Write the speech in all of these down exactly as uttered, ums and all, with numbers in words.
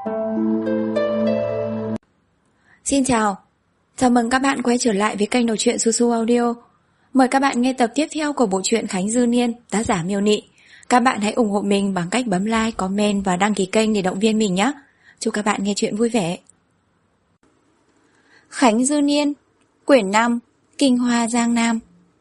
Xin chào, chào mừng các bạn quay trở lại với kênh đọc truyện Su Su Audio. Mời các bạn nghe tập tiếp theo của bộ truyện Khánh Dư Niên, tác giả Miêu Nị. Các bạn hãy ủng hộ mình bằng cách bấm like, comment và đăng ký kênh để động viên mình nhé. Chúc các bạn nghe truyện vui vẻ. Khánh Dư Niên, quyển năm, Kinh Hoa Giang Nam.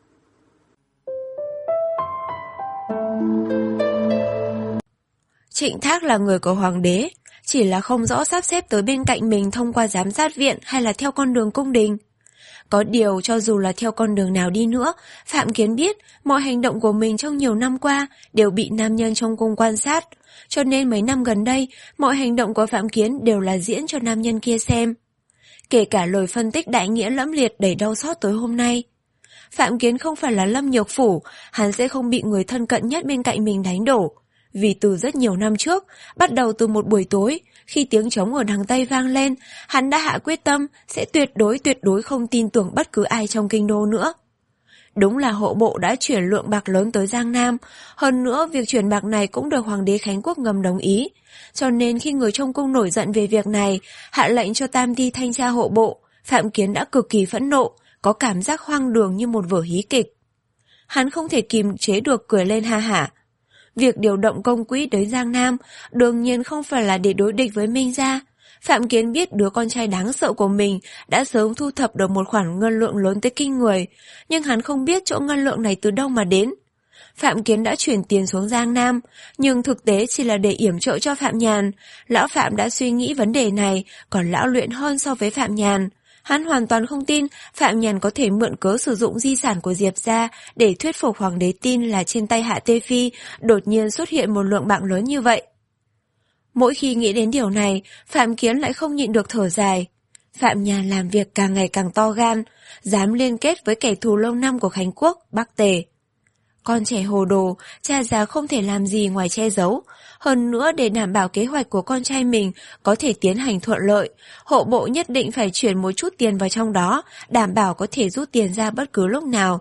Trịnh Thác là người của hoàng đế, chỉ là không rõ sắp xếp tới bên cạnh mình thông qua giám sát viện hay là theo con đường cung đình. Có điều cho dù là theo con đường nào đi nữa, Phạm Kiến biết mọi hành động của mình trong nhiều năm qua đều bị nam nhân trong cung quan sát, cho nên mấy năm gần đây mọi hành động của Phạm Kiến đều là diễn cho nam nhân kia xem. Kể cả lời phân tích đại nghĩa lẫm liệt đầy đau xót tối hôm nay. Phạm Kiến không phải là Lâm Nhược Phủ, hắn sẽ không bị người thân cận nhất bên cạnh mình đánh đổ. Vì từ rất nhiều năm trước, bắt đầu từ một buổi tối, khi tiếng trống ở đằng Tây vang lên, hắn đã hạ quyết tâm sẽ tuyệt đối tuyệt đối không tin tưởng bất cứ ai trong kinh đô nữa. Đúng là hộ bộ đã chuyển lượng bạc lớn tới Giang Nam, hơn nữa việc chuyển bạc này cũng được Hoàng đế Khánh Quốc ngầm đồng ý, cho nên khi người trong cung nổi giận về việc này, hạ lệnh cho tam ty thanh tra hộ bộ, Phạm Kiến đã cực kỳ phẫn nộ, có cảm giác hoang đường như một vở hí kịch. Hắn không thể kìm chế được cười lên ha hả. Việc điều động công quỹ tới Giang Nam đương nhiên không phải là để đối địch với Minh Gia. Phạm Kiến biết đứa con trai đáng sợ của mình đã sớm thu thập được một khoản ngân lượng lớn tới kinh người, nhưng hắn không biết chỗ ngân lượng này từ đâu mà đến. Phạm Kiến đã chuyển tiền xuống Giang Nam, nhưng thực tế chỉ là để yểm trợ cho Phạm Nhàn. Lão Phạm đã suy nghĩ vấn đề này, còn lão luyện hơn so với Phạm Nhàn. Hắn hoàn toàn không tin Phạm Nhàn có thể mượn cớ sử dụng di sản của Diệp gia để thuyết phục hoàng đế tin là trên tay Hạ Tê Phi đột nhiên xuất hiện một lượng bạc lớn như vậy. Mỗi khi nghĩ đến điều này, Phạm Kiến lại không nhịn được thở dài. Phạm Nhàn làm việc càng ngày càng to gan, dám liên kết với kẻ thù lâu năm của Khánh Quốc, Bắc Tề. Con trẻ hồ đồ, cha già không thể làm gì ngoài che giấu. Hơn nữa để đảm bảo kế hoạch của con trai mình có thể tiến hành thuận lợi, hộ bộ nhất định phải chuyển một chút tiền vào trong đó, đảm bảo có thể rút tiền ra bất cứ lúc nào.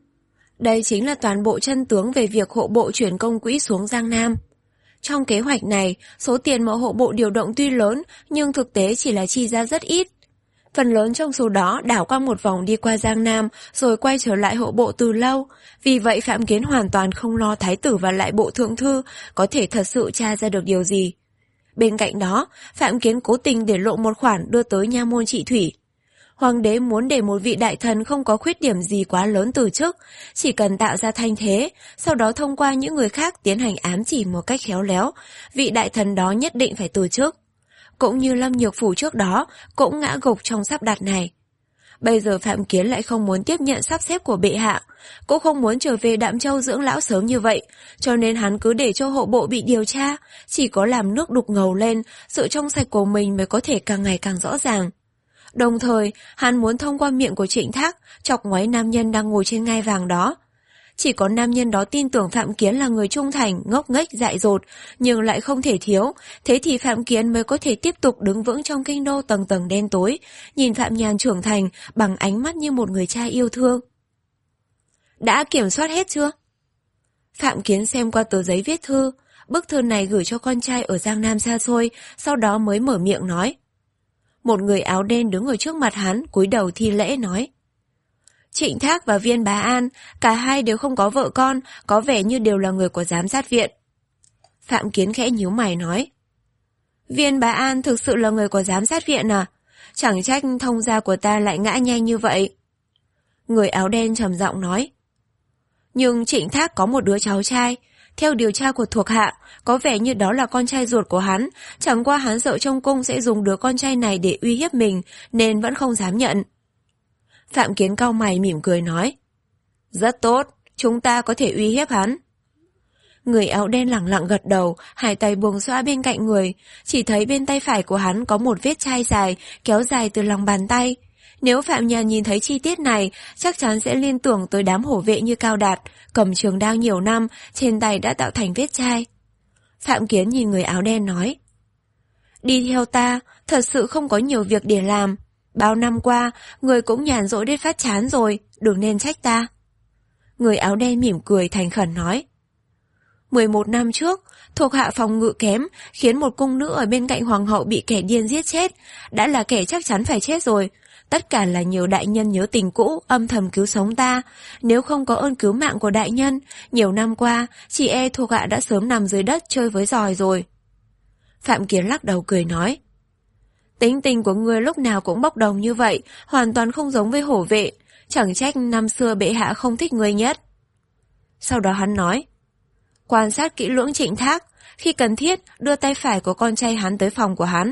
Đây chính là toàn bộ chân tướng về việc hộ bộ chuyển công quỹ xuống Giang Nam. Trong kế hoạch này, số tiền mà hộ bộ điều động tuy lớn, nhưng thực tế chỉ là chi ra rất ít. Phần lớn trong số đó đảo qua một vòng đi qua Giang Nam rồi quay trở lại hộ bộ từ lâu. Vì vậy Phạm Kiến hoàn toàn không lo thái tử và lại bộ thượng thư có thể thật sự tra ra được điều gì. Bên cạnh đó, Phạm Kiến cố tình để lộ một khoản đưa tới nha môn trị thủy. Hoàng đế muốn để một vị đại thần không có khuyết điểm gì quá lớn từ chức, chỉ cần tạo ra thanh thế, sau đó thông qua những người khác tiến hành ám chỉ một cách khéo léo, vị đại thần đó nhất định phải từ chức. Cũng như Lâm Nhược Phủ trước đó cũng ngã gục trong sắp đặt này. Bây giờ Phạm Kiến lại không muốn tiếp nhận sắp xếp của bệ hạ, cũng không muốn trở về Đạm Châu dưỡng lão sớm như vậy, cho nên hắn cứ để cho hộ bộ bị điều tra, chỉ có làm nước đục ngầu lên, sự trong sạch của mình mới có thể càng ngày càng rõ ràng. Đồng thời, hắn muốn thông qua miệng của Trịnh Thác chọc ngoáy nam nhân đang ngồi trên ngai vàng đó. Chỉ có nam nhân đó tin tưởng Phạm Kiến là người trung thành, ngốc nghếch, dại dột, nhưng lại không thể thiếu, thế thì Phạm Kiến mới có thể tiếp tục đứng vững trong kinh đô tầng tầng đen tối, nhìn Phạm Nhàn trưởng thành bằng ánh mắt như một người cha yêu thương. Đã kiểm soát hết chưa? Phạm Kiến xem qua tờ giấy viết thư, bức thư này gửi cho con trai ở Giang Nam xa xôi, sau đó mới mở miệng nói. Một người áo đen đứng ở trước mặt hắn, cúi đầu thi lễ nói. Trịnh Thác và Viên Bá An, cả hai đều không có vợ con, có vẻ như đều là người của giám sát viện. Phạm Kiến khẽ nhíu mày nói. Viên Bá An thực sự là người của giám sát viện à? Chẳng trách thông gia của ta lại ngã nhanh như vậy. Người áo đen trầm giọng nói. Nhưng Trịnh Thác có một đứa cháu trai, theo điều tra của thuộc hạ, có vẻ như đó là con trai ruột của hắn, chẳng qua hắn sợ trong cung sẽ dùng đứa con trai này để uy hiếp mình, nên vẫn không dám nhận. Phạm Kiến cau mày mỉm cười nói. Rất tốt, chúng ta có thể uy hiếp hắn. Người áo đen lẳng lặng gật đầu, hai tay buông xõa bên cạnh người, chỉ thấy bên tay phải của hắn có một vết chai dài, kéo dài từ lòng bàn tay. Nếu Phạm Nhàn nhìn thấy chi tiết này, chắc chắn sẽ liên tưởng tới đám hổ vệ như Cao Đạt, cầm trường đao nhiều năm, trên tay đã tạo thành vết chai. Phạm Kiến nhìn người áo đen nói. Đi theo ta, thật sự không có nhiều việc để làm. Bao năm qua, người cũng nhàn rỗi đến phát chán rồi, đừng nên trách ta. Người áo đen mỉm cười thành khẩn nói. mười một năm trước, thuộc hạ phòng ngự kém, khiến một cung nữ ở bên cạnh hoàng hậu bị kẻ điên giết chết, đã là kẻ chắc chắn phải chết rồi. Tất cả là nhiều đại nhân nhớ tình cũ, âm thầm cứu sống ta. Nếu không có ơn cứu mạng của đại nhân, nhiều năm qua, chỉ e thuộc hạ đã sớm nằm dưới đất chơi với giòi rồi. Phạm Kiến lắc đầu cười nói. Tính tình của ngươi lúc nào cũng bốc đồng như vậy, hoàn toàn không giống với hổ vệ. Chẳng trách năm xưa bệ hạ không thích ngươi nhất. Sau đó hắn nói. Quan sát kỹ lưỡng Trịnh Thác, khi cần thiết đưa tay phải của con trai hắn tới phòng của hắn.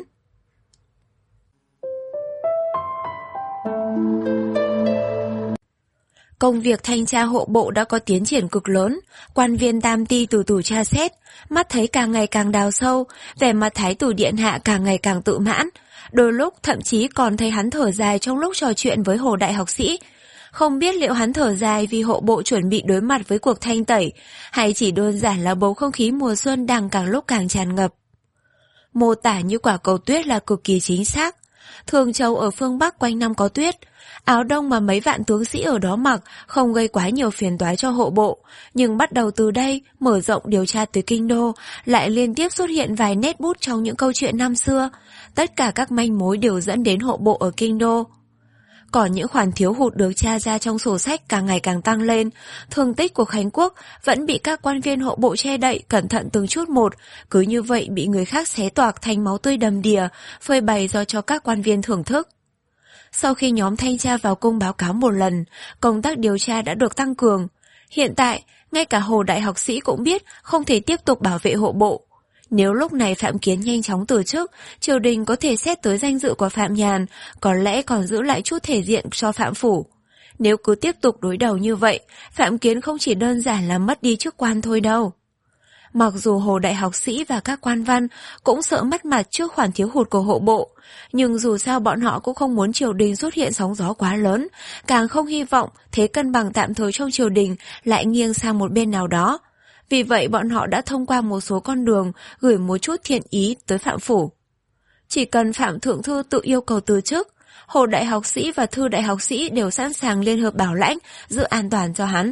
Công việc thanh tra hộ bộ đã có tiến triển cực lớn, quan viên tam ty từ từ tra xét, mắt thấy càng ngày càng đào sâu, vẻ mặt thái tử điện hạ càng ngày càng tự mãn, đôi lúc thậm chí còn thấy hắn thở dài trong lúc trò chuyện với Hồ đại học sĩ. Không biết liệu hắn thở dài vì hộ bộ chuẩn bị đối mặt với cuộc thanh tẩy, hay chỉ đơn giản là bầu không khí mùa xuân đang càng lúc càng tràn ngập. Mô tả như quả cầu tuyết là cực kỳ chính xác. Thường Châu ở phương Bắc quanh năm có tuyết, áo đông mà mấy vạn tướng sĩ ở đó mặc không gây quá nhiều phiền toái cho hộ bộ, nhưng bắt đầu từ đây, mở rộng điều tra tới kinh đô, lại liên tiếp xuất hiện vài nét bút trong những câu chuyện năm xưa, tất cả các manh mối đều dẫn đến hộ bộ ở kinh đô. Còn những khoản thiếu hụt được tra ra trong sổ sách càng ngày càng tăng lên, thương tích của Khánh Quốc vẫn bị các quan viên hộ bộ che đậy cẩn thận từng chút một, cứ như vậy bị người khác xé toạc thành máu tươi đầm đìa, phơi bày do cho các quan viên thưởng thức. Sau khi nhóm thanh tra vào cung báo cáo một lần, công tác điều tra đã được tăng cường. Hiện tại, ngay cả Hồ đại học sĩ cũng biết không thể tiếp tục bảo vệ hộ bộ. Nếu lúc này Phạm Kiến nhanh chóng từ chức, triều đình có thể xét tới danh dự của Phạm Nhàn, có lẽ còn giữ lại chút thể diện cho Phạm Phủ. Nếu cứ tiếp tục đối đầu như vậy, Phạm Kiến không chỉ đơn giản là mất đi chức quan thôi đâu. Mặc dù Hồ đại học sĩ và các quan văn cũng sợ mất mặt trước khoản thiếu hụt của hộ bộ, nhưng dù sao bọn họ cũng không muốn triều đình xuất hiện sóng gió quá lớn, càng không hy vọng thế cân bằng tạm thời trong triều đình lại nghiêng sang một bên nào đó. Vì vậy bọn họ đã thông qua một số con đường gửi một chút thiện ý tới Phạm Phủ. Chỉ cần Phạm Thượng Thư tự yêu cầu từ chức, Hồ đại học sĩ và Thư đại học sĩ đều sẵn sàng liên hợp bảo lãnh, giữ an toàn cho hắn.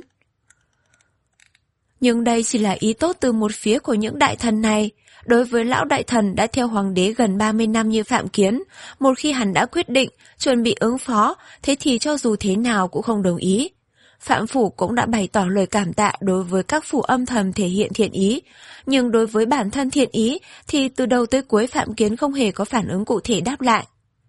Nhưng đây chỉ là ý tốt từ một phía của những đại thần này. Đối với lão đại thần đã theo hoàng đế gần ba mươi năm như Phạm Kiến, một khi hắn đã quyết định, chuẩn bị ứng phó, thế thì cho dù thế nào cũng không đồng ý. Phạm Phủ cũng đã bày tỏ lời cảm tạ đối với các phủ âm thầm thể hiện thiện ý, nhưng đối với bản thân thiện ý thì từ đầu tới cuối Phạm Kiến không hề có phản ứng cụ thể đáp lại.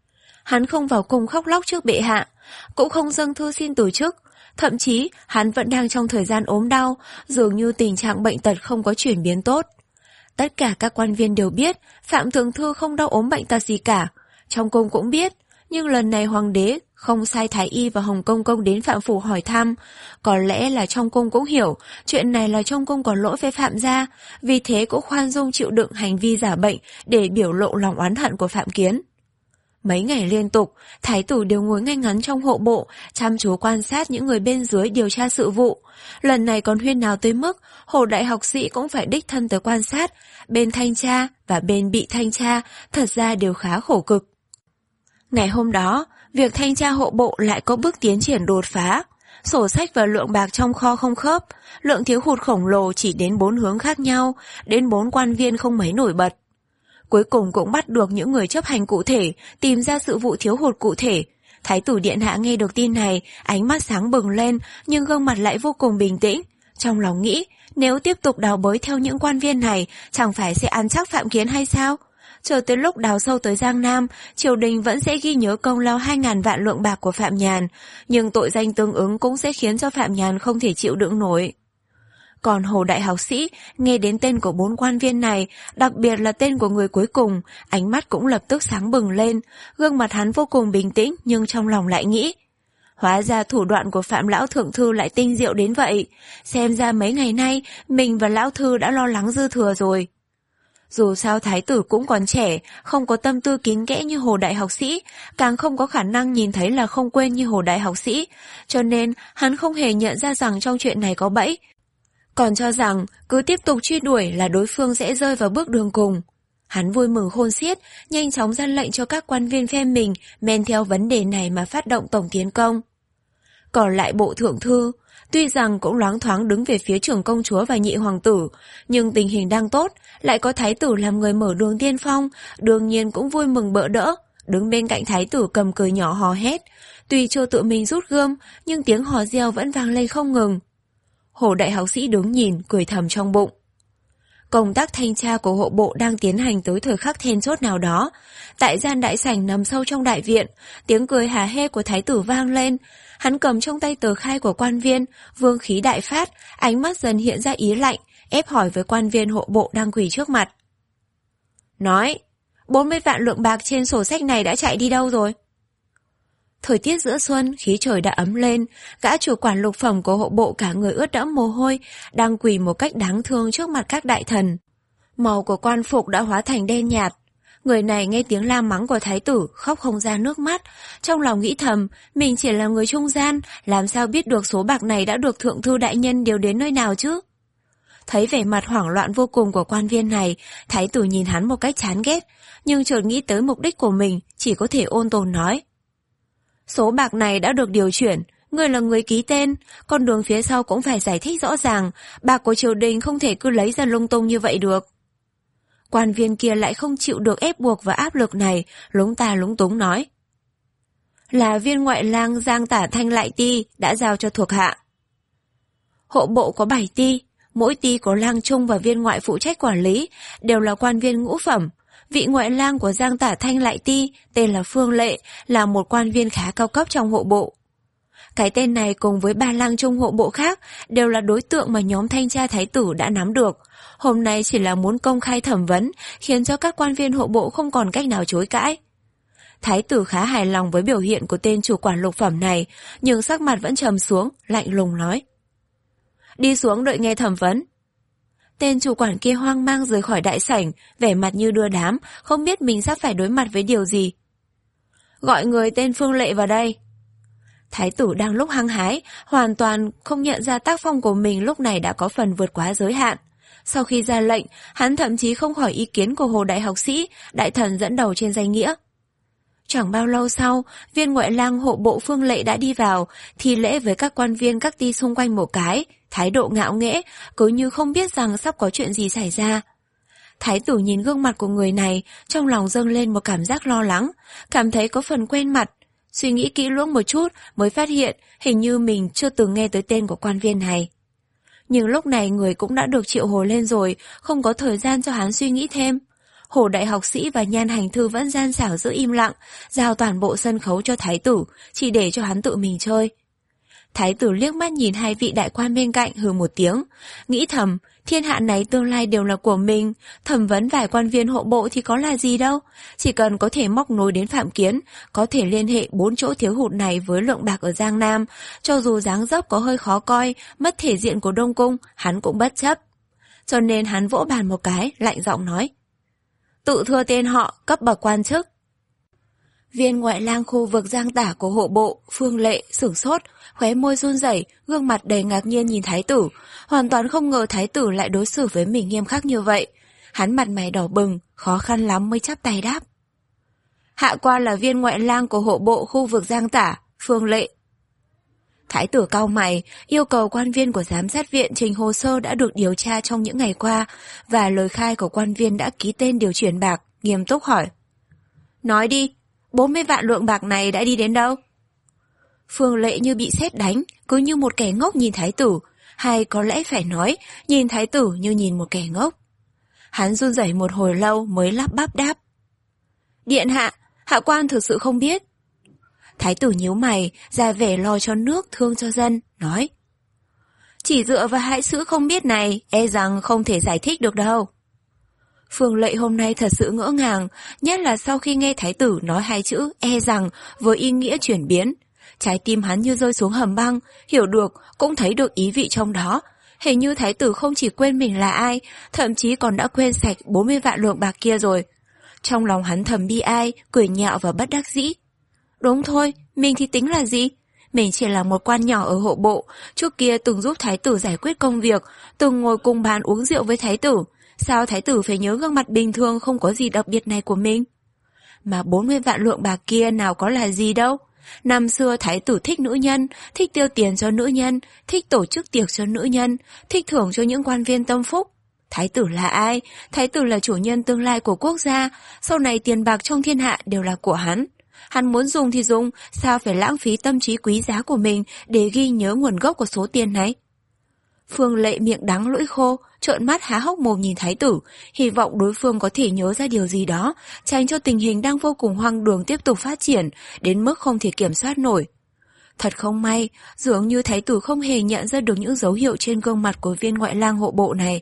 Hắn không vào cung khóc lóc trước bệ hạ, cũng không dâng thư xin từ chức, thậm chí hắn vẫn đang trong thời gian ốm đau, dường như tình trạng bệnh tật không có chuyển biến tốt. Tất cả các quan viên đều biết Phạm Thượng Thư không đau ốm bệnh tật gì cả, trong cung cũng biết. Nhưng lần này hoàng đế không sai thái y và Hồng Công Công đến Phạm Phủ hỏi thăm. Có lẽ là trong cung cũng hiểu chuyện này là trong cung có lỗi với Phạm gia, vì thế cũng khoan dung chịu đựng hành vi giả bệnh để biểu lộ lòng oán hận của Phạm Kiến. Mấy ngày liên tục, thái tử đều ngồi ngay ngắn trong hộ bộ, chăm chú quan sát những người bên dưới điều tra sự vụ. Lần này còn huyên náo tới mức Hồ đại học sĩ cũng phải đích thân tới quan sát, bên thanh tra và bên bị thanh tra thật ra đều khá khổ cực. Ngày hôm đó, việc thanh tra hộ bộ lại có bước tiến triển đột phá. Sổ sách và lượng bạc trong kho không khớp, lượng thiếu hụt khổng lồ chỉ đến bốn hướng khác nhau, đến bốn quan viên không mấy nổi bật. Cuối cùng cũng bắt được những người chấp hành cụ thể, tìm ra sự vụ thiếu hụt cụ thể. Thái tử điện hạ nghe được tin này, ánh mắt sáng bừng lên, nhưng gương mặt lại vô cùng bình tĩnh. Trong lòng nghĩ, nếu tiếp tục đào bới theo những quan viên này, chẳng phải sẽ ăn chắc Phạm Kiến hay sao? Chờ tới lúc đào sâu tới Giang Nam, triều đình vẫn sẽ ghi nhớ công lao hai ngàn vạn lượng bạc của Phạm Nhàn, nhưng tội danh tương ứng cũng sẽ khiến cho Phạm Nhàn không thể chịu đựng nổi. Còn Hồ đại học sĩ, nghe đến tên của bốn quan viên này, đặc biệt là tên của người cuối cùng, ánh mắt cũng lập tức sáng bừng lên, gương mặt hắn vô cùng bình tĩnh nhưng trong lòng lại nghĩ. Hóa ra thủ đoạn của Phạm Lão Thượng Thư lại tinh diệu đến vậy, xem ra mấy ngày nay mình và Lão Thư đã lo lắng dư thừa rồi. Dù sao thái tử cũng còn trẻ, không có tâm tư kín kẽ như Hồ đại học sĩ, càng không có khả năng nhìn thấy là không quên như Hồ đại học sĩ, cho nên hắn không hề nhận ra rằng trong chuyện này có bẫy. Còn cho rằng cứ tiếp tục truy đuổi là đối phương sẽ rơi vào bước đường cùng. Hắn vui mừng khôn xiết, nhanh chóng ra lệnh cho các quan viên phe mình men theo vấn đề này mà phát động tổng tiến công. Còn lại bộ thượng thư, Tuy rằng cũng loáng thoáng đứng về phía trưởng công chúa và nhị hoàng tử, nhưng tình hình đang tốt, lại có thái tử làm người mở đường tiên phong, đương nhiên cũng vui mừng bỡ đỡ, đứng bên cạnh thái tử cầm cờ nhỏ hò hét. Tuy chưa tự mình rút gươm, nhưng tiếng hò reo vẫn vang lên không ngừng. Hồ đại học sĩ đứng nhìn, cười thầm trong bụng. Công tác thanh tra của hộ bộ đang tiến hành tới thời khắc then chốt nào đó. Tại gian đại sảnh nằm sâu trong đại viện, tiếng cười hả hê của thái tử vang lên. Hắn cầm trong tay tờ khai của quan viên, vương khí đại phát, ánh mắt dần hiện ra ý lạnh, ép hỏi với quan viên hộ bộ đang quỳ trước mặt. Nói, bốn mươi vạn lượng bạc trên sổ sách này đã chạy đi đâu rồi? Thời tiết giữa xuân, khí trời đã ấm lên, gã chủ quản lục phẩm của hộ bộ cả người ướt đẫm mồ hôi, đang quỳ một cách đáng thương trước mặt các đại thần. Màu của quan phục đã hóa thành đen nhạt. Người này nghe tiếng la mắng của thái tử, khóc không ra nước mắt, trong lòng nghĩ thầm, mình chỉ là người trung gian, làm sao biết được số bạc này đã được thượng thư đại nhân điều đến nơi nào chứ? Thấy vẻ mặt hoảng loạn vô cùng của quan viên này, thái tử nhìn hắn một cách chán ghét, nhưng chợt nghĩ tới mục đích của mình, chỉ có thể ôn tồn nói. Số bạc này đã được điều chuyển, người là người ký tên, con đường phía sau cũng phải giải thích rõ ràng, bạc của triều đình không thể cứ lấy ra lung tung như vậy được. Quan viên kia lại không chịu được ép buộc và áp lực này, lúng ta lúng túng nói. Là viên ngoại lang Giang Tả Thanh Lại Ti đã giao cho thuộc hạ. Hộ bộ có bảy ti, mỗi ti có lang trung và viên ngoại phụ trách quản lý, đều là quan viên ngũ phẩm. Vị ngoại lang của Giang Tả Thanh Lại Ti, tên là Phương Lệ, là một quan viên khá cao cấp trong hộ bộ. Cái tên này cùng với ba lang trung hộ bộ khác đều là đối tượng mà nhóm thanh tra thái tử đã nắm được. Hôm nay chỉ là muốn công khai thẩm vấn, khiến cho các quan viên hộ bộ không còn cách nào chối cãi. Thái tử khá hài lòng với biểu hiện của tên chủ quản lục phẩm này, nhưng sắc mặt vẫn trầm xuống, lạnh lùng nói. Đi xuống đợi nghe thẩm vấn. Tên chủ quản kia hoang mang rời khỏi đại sảnh, vẻ mặt như đưa đám, không biết mình sắp phải đối mặt với điều gì. Gọi người tên Phương Lệ vào đây. Thái tử đang lúc hăng hái, hoàn toàn không nhận ra tác phong của mình lúc này đã có phần vượt quá giới hạn. Sau khi ra lệnh, hắn thậm chí không hỏi ý kiến của Hồ đại học sĩ, đại thần dẫn đầu trên danh nghĩa. Chẳng bao lâu sau, viên ngoại lang hộ bộ Phương Lệ đã đi vào, thi lễ với các quan viên các ty xung quanh một cái, thái độ ngạo nghễ, cứ như không biết rằng sắp có chuyện gì xảy ra. Thái tử nhìn gương mặt của người này, trong lòng dâng lên một cảm giác lo lắng, cảm thấy có phần quen mặt. Suy nghĩ kỹ lưỡng một chút mới phát hiện hình như mình chưa từng nghe tới tên của quan viên này. Nhưng lúc này người cũng đã được triệu hồi lên rồi, không có thời gian cho hắn suy nghĩ thêm. Hồ đại học sĩ và Nhan hành thư vẫn gian xảo giữ im lặng, giao toàn bộ sân khấu cho thái tử, chỉ để cho hắn tự mình chơi. Thái tử liếc mắt nhìn hai vị đại quan bên cạnh hừ một tiếng, nghĩ thầm, thiên hạ này tương lai đều là của mình, thẩm vấn vài quan viên hộ bộ thì có là gì đâu, chỉ cần có thể móc nối đến Phạm Kiến, có thể liên hệ bốn chỗ thiếu hụt này với lượng bạc ở Giang Nam, cho dù dáng dấp có hơi khó coi, mất thể diện của Đông Cung, hắn cũng bất chấp. Cho nên hắn vỗ bàn một cái, lạnh giọng nói. Tự thưa tên họ, cấp bậc quan chức. Viên ngoại lang khu vực Giang Tả của hộ bộ, Phương Lệ, sửng sốt, khóe môi run rẩy, gương mặt đầy ngạc nhiên nhìn thái tử, hoàn toàn không ngờ thái tử lại đối xử với mình nghiêm khắc như vậy. Hắn mặt mày đỏ bừng, khó khăn lắm mới chắp tay đáp. Hạ quan là viên ngoại lang của hộ bộ khu vực Giang Tả, Phương Lệ. Thái tử cau mày, yêu cầu quan viên của giám sát viện trình hồ sơ đã được điều tra trong những ngày qua, và lời khai của quan viên đã ký tên điều chuyển bạc, nghiêm túc hỏi. Nói đi, bốn mươi vạn lượng bạc này đã đi đến đâu? Phương Lệ như bị sét đánh, cứ như một kẻ ngốc nhìn thái tử, hay có lẽ phải nói, nhìn thái tử như nhìn một kẻ ngốc. Hắn run rẩy một hồi lâu mới lắp bắp đáp. Điện hạ, hạ quan thực sự không biết. Thái tử nhíu mày, ra vẻ lo cho nước, thương cho dân, nói. Chỉ dựa vào hai chữ không biết này, e rằng không thể giải thích được đâu. Phương Lệ hôm nay thật sự ngỡ ngàng, nhất là sau khi nghe thái tử nói hai chữ e rằng với ý nghĩa chuyển biến. Trái tim hắn như rơi xuống hầm băng, hiểu được, cũng thấy được ý vị trong đó. Hình như thái tử không chỉ quên mình là ai, thậm chí còn đã quên sạch bốn mươi vạn lượng bạc kia rồi. Trong lòng hắn thầm bi ai, cười nhạo và bất đắc dĩ. Đúng thôi, mình thì tính là gì? Mình chỉ là một quan nhỏ ở hộ bộ, trước kia từng giúp thái tử giải quyết công việc, từng ngồi cùng bàn uống rượu với thái tử. Sao thái tử phải nhớ gương mặt bình thường không có gì đặc biệt này của mình? Mà bốn mươi vạn lượng bạc kia nào có là gì đâu. Năm xưa thái tử thích nữ nhân, thích tiêu tiền cho nữ nhân, thích tổ chức tiệc cho nữ nhân, thích thưởng cho những quan viên tâm phúc. Thái tử là ai? Thái tử là chủ nhân tương lai của quốc gia, sau này tiền bạc trong thiên hạ đều là của hắn. Hắn muốn dùng thì dùng, sao phải lãng phí tâm trí quý giá của mình để ghi nhớ nguồn gốc của số tiền này? Phương Lệ miệng đắng lưỡi khô, trợn mắt há hốc mồm nhìn thái tử, hy vọng đối phương có thể nhớ ra điều gì đó, tránh cho tình hình đang vô cùng hoang đường tiếp tục phát triển, đến mức không thể kiểm soát nổi. Thật không may, dường như thái tử không hề nhận ra được những dấu hiệu trên gương mặt của viên ngoại lang hộ bộ này.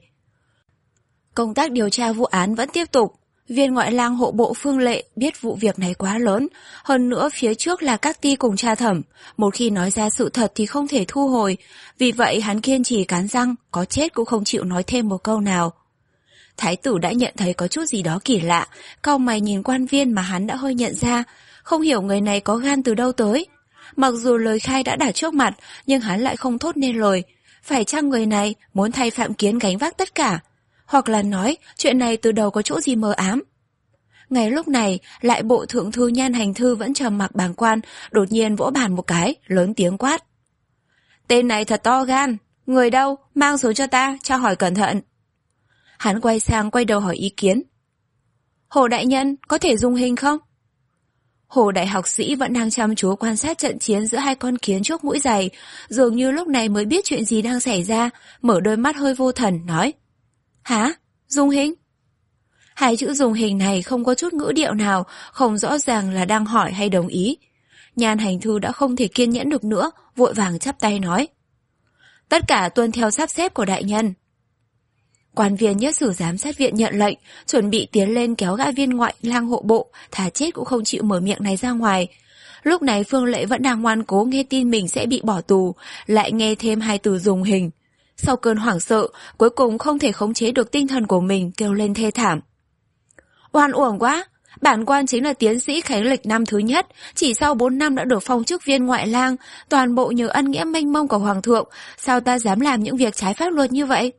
Công tác điều tra vụ án vẫn tiếp tục. Viên ngoại lang hộ bộ Phương Lệ biết vụ việc này quá lớn, hơn nữa phía trước là các ty cùng tra thẩm, một khi nói ra sự thật thì không thể thu hồi, vì vậy hắn kiên trì cắn răng, có chết cũng không chịu nói thêm một câu nào. Thái tử đã nhận thấy có chút gì đó kỳ lạ, cau mày nhìn quan viên mà hắn đã hơi nhận ra, không hiểu người này có gan từ đâu tới. Mặc dù lời khai đã đặt trước mặt, nhưng hắn lại không thốt nên lời, phải chăng người này muốn thay Phạm Kiến gánh vác tất cả? Hoặc là nói chuyện này từ đầu có chỗ gì mờ ám. Ngay lúc này, lại bộ thượng thư Nhan Hành Thư vẫn trầm mặc bàng quan, đột nhiên vỗ bàn một cái, lớn tiếng quát. Tên này thật to gan, người đâu, mang xuống cho ta, cho hỏi cẩn thận. Hắn quay sang quay đầu hỏi ý kiến. Hồ đại nhân, có thể dung hình không? Hồ đại học sĩ vẫn đang chăm chú quan sát trận chiến giữa hai con kiến trước mũi giày, dường như lúc này mới biết chuyện gì đang xảy ra, mở đôi mắt hơi vô thần, nói. Hả? Dung hình? Hai chữ dùng hình này không có chút ngữ điệu nào, không rõ ràng là đang hỏi hay đồng ý. Nhan Hành Thư đã không thể kiên nhẫn được nữa, vội vàng chắp tay nói. Tất cả tuân theo sắp xếp của đại nhân. Quan viên nhất sử giám sát viện nhận lệnh, chuẩn bị tiến lên kéo gã viên ngoại lang hộ bộ, thà chết cũng không chịu mở miệng này ra ngoài. Lúc này Phương Lệ vẫn đang ngoan cố nghe tin mình sẽ bị bỏ tù, lại nghe thêm hai từ dùng hình. Sau cơn hoảng sợ, cuối cùng không thể khống chế được tinh thần của mình, kêu lên thê thảm. Oan uổng quá, bản quan chính là tiến sĩ khánh lịch năm thứ nhất, chỉ sau bốn năm đã được phong chức viên ngoại lang, toàn bộ nhờ ân nghĩa mênh mông của hoàng thượng, sao ta dám làm những việc trái pháp luật như vậy?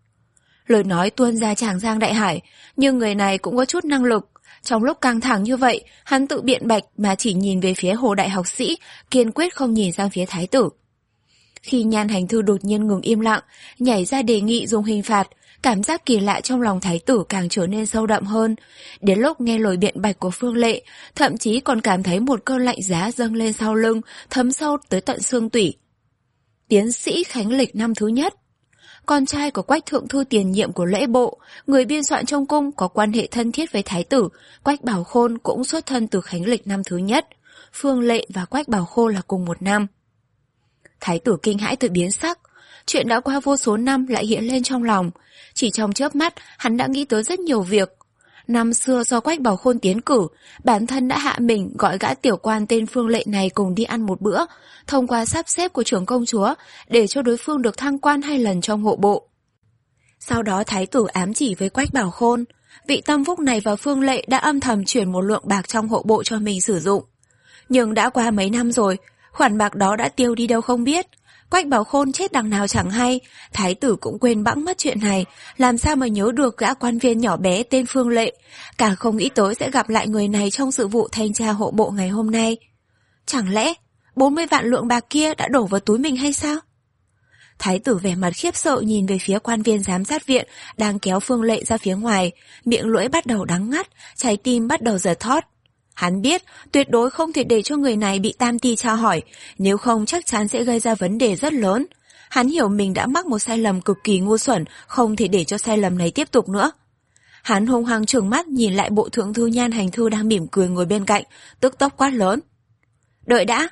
Lời nói tuôn ra tràng giang đại hải, nhưng người này cũng có chút năng lực. Trong lúc căng thẳng như vậy, hắn tự biện bạch mà chỉ nhìn về phía Hồ đại học sĩ, kiên quyết không nhìn sang phía thái tử. Khi Nhan Hành Thư đột nhiên ngừng im lặng, nhảy ra đề nghị dùng hình phạt, cảm giác kỳ lạ trong lòng thái tử càng trở nên sâu đậm hơn. Đến lúc nghe lời biện bạch của Phương Lệ, thậm chí còn cảm thấy một cơn lạnh giá dâng lên sau lưng, thấm sâu tới tận xương tủy. Tiến sĩ khánh lịch năm thứ nhất. Con trai của Quách thượng thư tiền nhiệm của lễ bộ, người biên soạn trong cung có quan hệ thân thiết với thái tử, Quách Bảo Khôn cũng xuất thân từ khánh lịch năm thứ nhất. Phương Lệ và Quách Bảo Khôn là cùng một năm. Thái tử kinh hãi tới biến sắc, chuyện đã qua vô số năm lại hiện lên trong lòng. Chỉ trong chớp mắt, hắn đã nghĩ tới rất nhiều việc. Năm xưa do Quách Bảo Khôn tiến cử, bản thân đã hạ mình gọi gã tiểu quan tên Phương Lệ này cùng đi ăn một bữa, thông qua sắp xếp của trưởng công chúa, để cho đối phương được thăng quan hai lần trong hộ bộ. Sau đó thái tử ám chỉ với Quách Bảo Khôn, vị tâm phúc này và Phương Lệ đã âm thầm chuyển một lượng bạc trong hộ bộ cho mình sử dụng. Nhưng đã qua mấy năm rồi, khoản bạc đó đã tiêu đi đâu không biết. Quách Bảo Khôn chết đằng nào chẳng hay, thái tử cũng quên bẵng mất chuyện này, làm sao mà nhớ được gã quan viên nhỏ bé tên Phương Lệ, cả không nghĩ tới sẽ gặp lại người này trong sự vụ thanh tra hộ bộ ngày hôm nay. Chẳng lẽ bốn mươi vạn lượng bạc kia đã đổ vào túi mình hay sao? Thái tử vẻ mặt khiếp sợ nhìn về phía quan viên giám sát viện đang kéo Phương Lệ ra phía ngoài, miệng lưỡi bắt đầu đắng ngắt, trái tim bắt đầu giật thót. Hắn biết tuyệt đối không thể để cho người này bị tam ty tra hỏi, nếu không chắc chắn sẽ gây ra vấn đề rất lớn. Hắn hiểu mình đã mắc một sai lầm cực kỳ ngu xuẩn, không thể để cho sai lầm này tiếp tục nữa. Hắn hung hăng trừng mắt nhìn lại bộ thượng thư Nhan Hành Thư đang mỉm cười ngồi bên cạnh, tức tốc quát lớn. Đợi đã!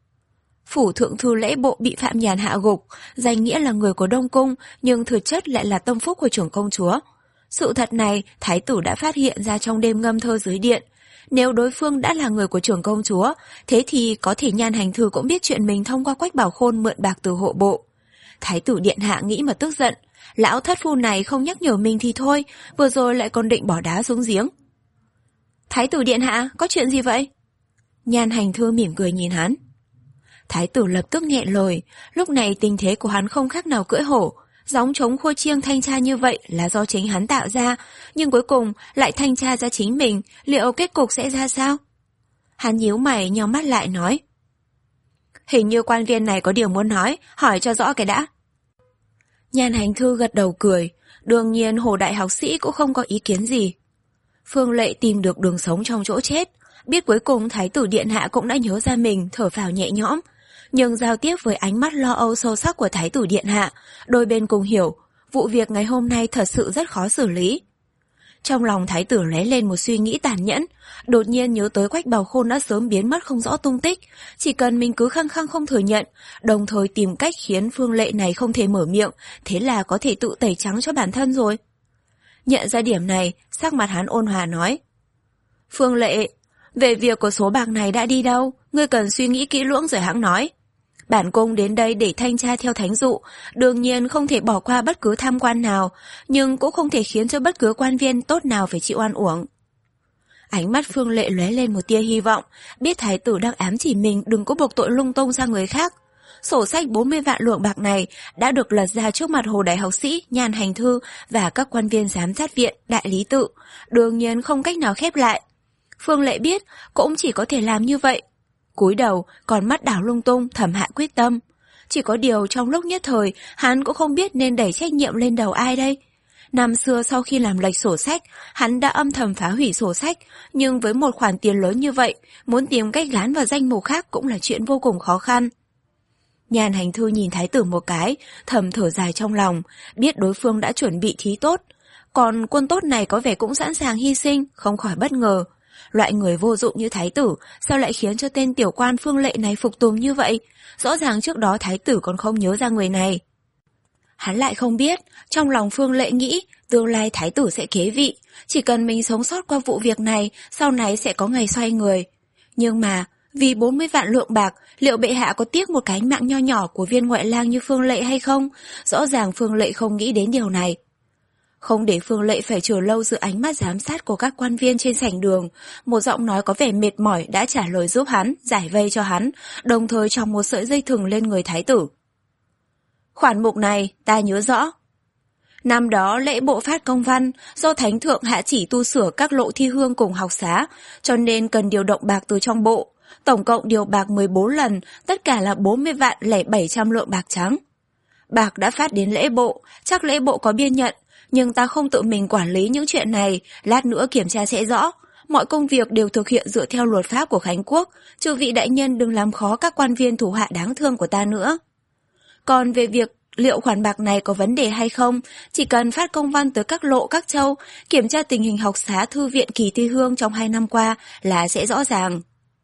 Phủ thượng thư lễ bộ bị Phạm Nhàn hạ gục, danh nghĩa là người của Đông Cung, nhưng thực chất lại là tâm phúc của trưởng công chúa. Sự thật này, thái tử đã phát hiện ra trong đêm ngâm thơ dưới điện. Nếu đối phương đã là người của trưởng công chúa, thế thì có thể Nhan Hành Thư cũng biết chuyện mình thông qua Quách Bảo Khôn mượn bạc từ hộ bộ. Thái tử điện hạ nghĩ mà tức giận, lão thất phu này không nhắc nhở mình thì thôi, vừa rồi lại còn định bỏ đá xuống giếng. Thái tử điện hạ, có chuyện gì vậy? Nhan Hành Thư mỉm cười nhìn hắn. Thái tử lập tức nghẹn lời, lúc này tình thế của hắn không khác nào cưỡi hổ. Gióng trống khua chiêng thanh tra như vậy là do chính hắn tạo ra, nhưng cuối cùng lại thanh tra ra chính mình, liệu kết cục sẽ ra sao? Hắn nhíu mày nheo mắt lại nói. Hình như quan viên này có điều muốn nói, hỏi cho rõ cái đã. Nhan Hành Thư gật đầu cười, đương nhiên Hồ đại học sĩ cũng không có ý kiến gì. Phương Lệ tìm được đường sống trong chỗ chết, biết cuối cùng Thái tử Điện Hạ cũng đã nhớ ra mình, thở phào nhẹ nhõm. Nhưng giao tiếp với ánh mắt lo âu sâu sắc của Thái tử Điện Hạ, đôi bên cùng hiểu, vụ việc ngày hôm nay thật sự rất khó xử lý. Trong lòng Thái tử lóe lên một suy nghĩ tàn nhẫn, đột nhiên nhớ tới Quách Bào Khôn đã sớm biến mất không rõ tung tích, chỉ cần mình cứ khăng khăng không thừa nhận, đồng thời tìm cách khiến Phương Lệ này không thể mở miệng, thế là có thể tự tẩy trắng cho bản thân rồi. Nhận ra điểm này, sắc mặt hắn ôn hòa nói. Phương Lệ, về việc của số bạc này đã đi đâu, ngươi cần suy nghĩ kỹ lưỡng rồi hãng nói. Bản cung đến đây để thanh tra theo thánh dụ, đương nhiên không thể bỏ qua bất cứ tham quan nào, nhưng cũng không thể khiến cho bất cứ quan viên tốt nào phải chịu oan uổng. Ánh mắt Phương Lệ lóe lên một tia hy vọng, biết thái tử đang ám chỉ mình đừng có buộc tội lung tung sang người khác. Sổ sách bốn mươi vạn lượng bạc này đã được lật ra trước mặt Hồ đại học sĩ, Nhan Hành Thư và các quan viên giám sát viện, đại lý tự, đương nhiên không cách nào khép lại. Phương Lệ biết cũng chỉ có thể làm như vậy. Cúi đầu, còn mắt đảo lung tung, thầm hạ quyết tâm. Chỉ có điều trong lúc nhất thời, hắn cũng không biết nên đẩy trách nhiệm lên đầu ai đây. Năm xưa sau khi làm lệch sổ sách, hắn đã âm thầm phá hủy sổ sách, nhưng với một khoản tiền lớn như vậy, muốn tìm cách gán vào danh mục khác cũng là chuyện vô cùng khó khăn. Nhan Hành Thư nhìn thái tử một cái, thầm thở dài trong lòng, biết đối phương đã chuẩn bị thí tốt. Còn quân tốt này có vẻ cũng sẵn sàng hy sinh, không khỏi bất ngờ. Loại người vô dụng như thái tử, sao lại khiến cho tên tiểu quan Phương Lệ này phục tùng như vậy? Rõ ràng trước đó thái tử còn không nhớ ra người này. Hắn lại không biết, trong lòng Phương Lệ nghĩ, tương lai thái tử sẽ kế vị. Chỉ cần mình sống sót qua vụ việc này, sau này sẽ có ngày xoay người. Nhưng mà, vì bốn mươi vạn lượng bạc, liệu bệ hạ có tiếc một cái mạng nho nhỏ của viên ngoại lang như Phương Lệ hay không? Rõ ràng Phương Lệ không nghĩ đến điều này. Không để Phương Lệ phải chờ lâu giữa ánh mắt giám sát của các quan viên trên sảnh đường, một giọng nói có vẻ mệt mỏi đã trả lời giúp hắn, giải vây cho hắn, đồng thời tròng một sợi dây thừng lên người thái tử. Khoản mục này ta nhớ rõ. Năm đó lễ bộ phát công văn, do thánh thượng hạ chỉ tu sửa các lộ thi hương cùng học xá, cho nên cần điều động bạc từ trong bộ. Tổng cộng điều bạc mười bốn lần, tất cả là bốn mươi vạn lẻ bảy trăm lượng bạc trắng. Bạc đã phát đến lễ bộ, chắc lễ bộ có biên nhận, nhưng ta không tự mình quản lý những chuyện này, lát nữa kiểm tra sẽ rõ. Mọi công việc đều thực hiện dựa theo luật pháp của Khánh Quốc, chư vị đại nhân đừng làm khó các quan viên thủ hạ đáng thương của ta nữa. Còn về việc liệu khoản bạc này có vấn đề hay không, chỉ cần phát công văn tới các lộ các châu, kiểm tra tình hình học xá thư viện Kỳ Thi Hương trong hai năm qua là sẽ rõ ràng.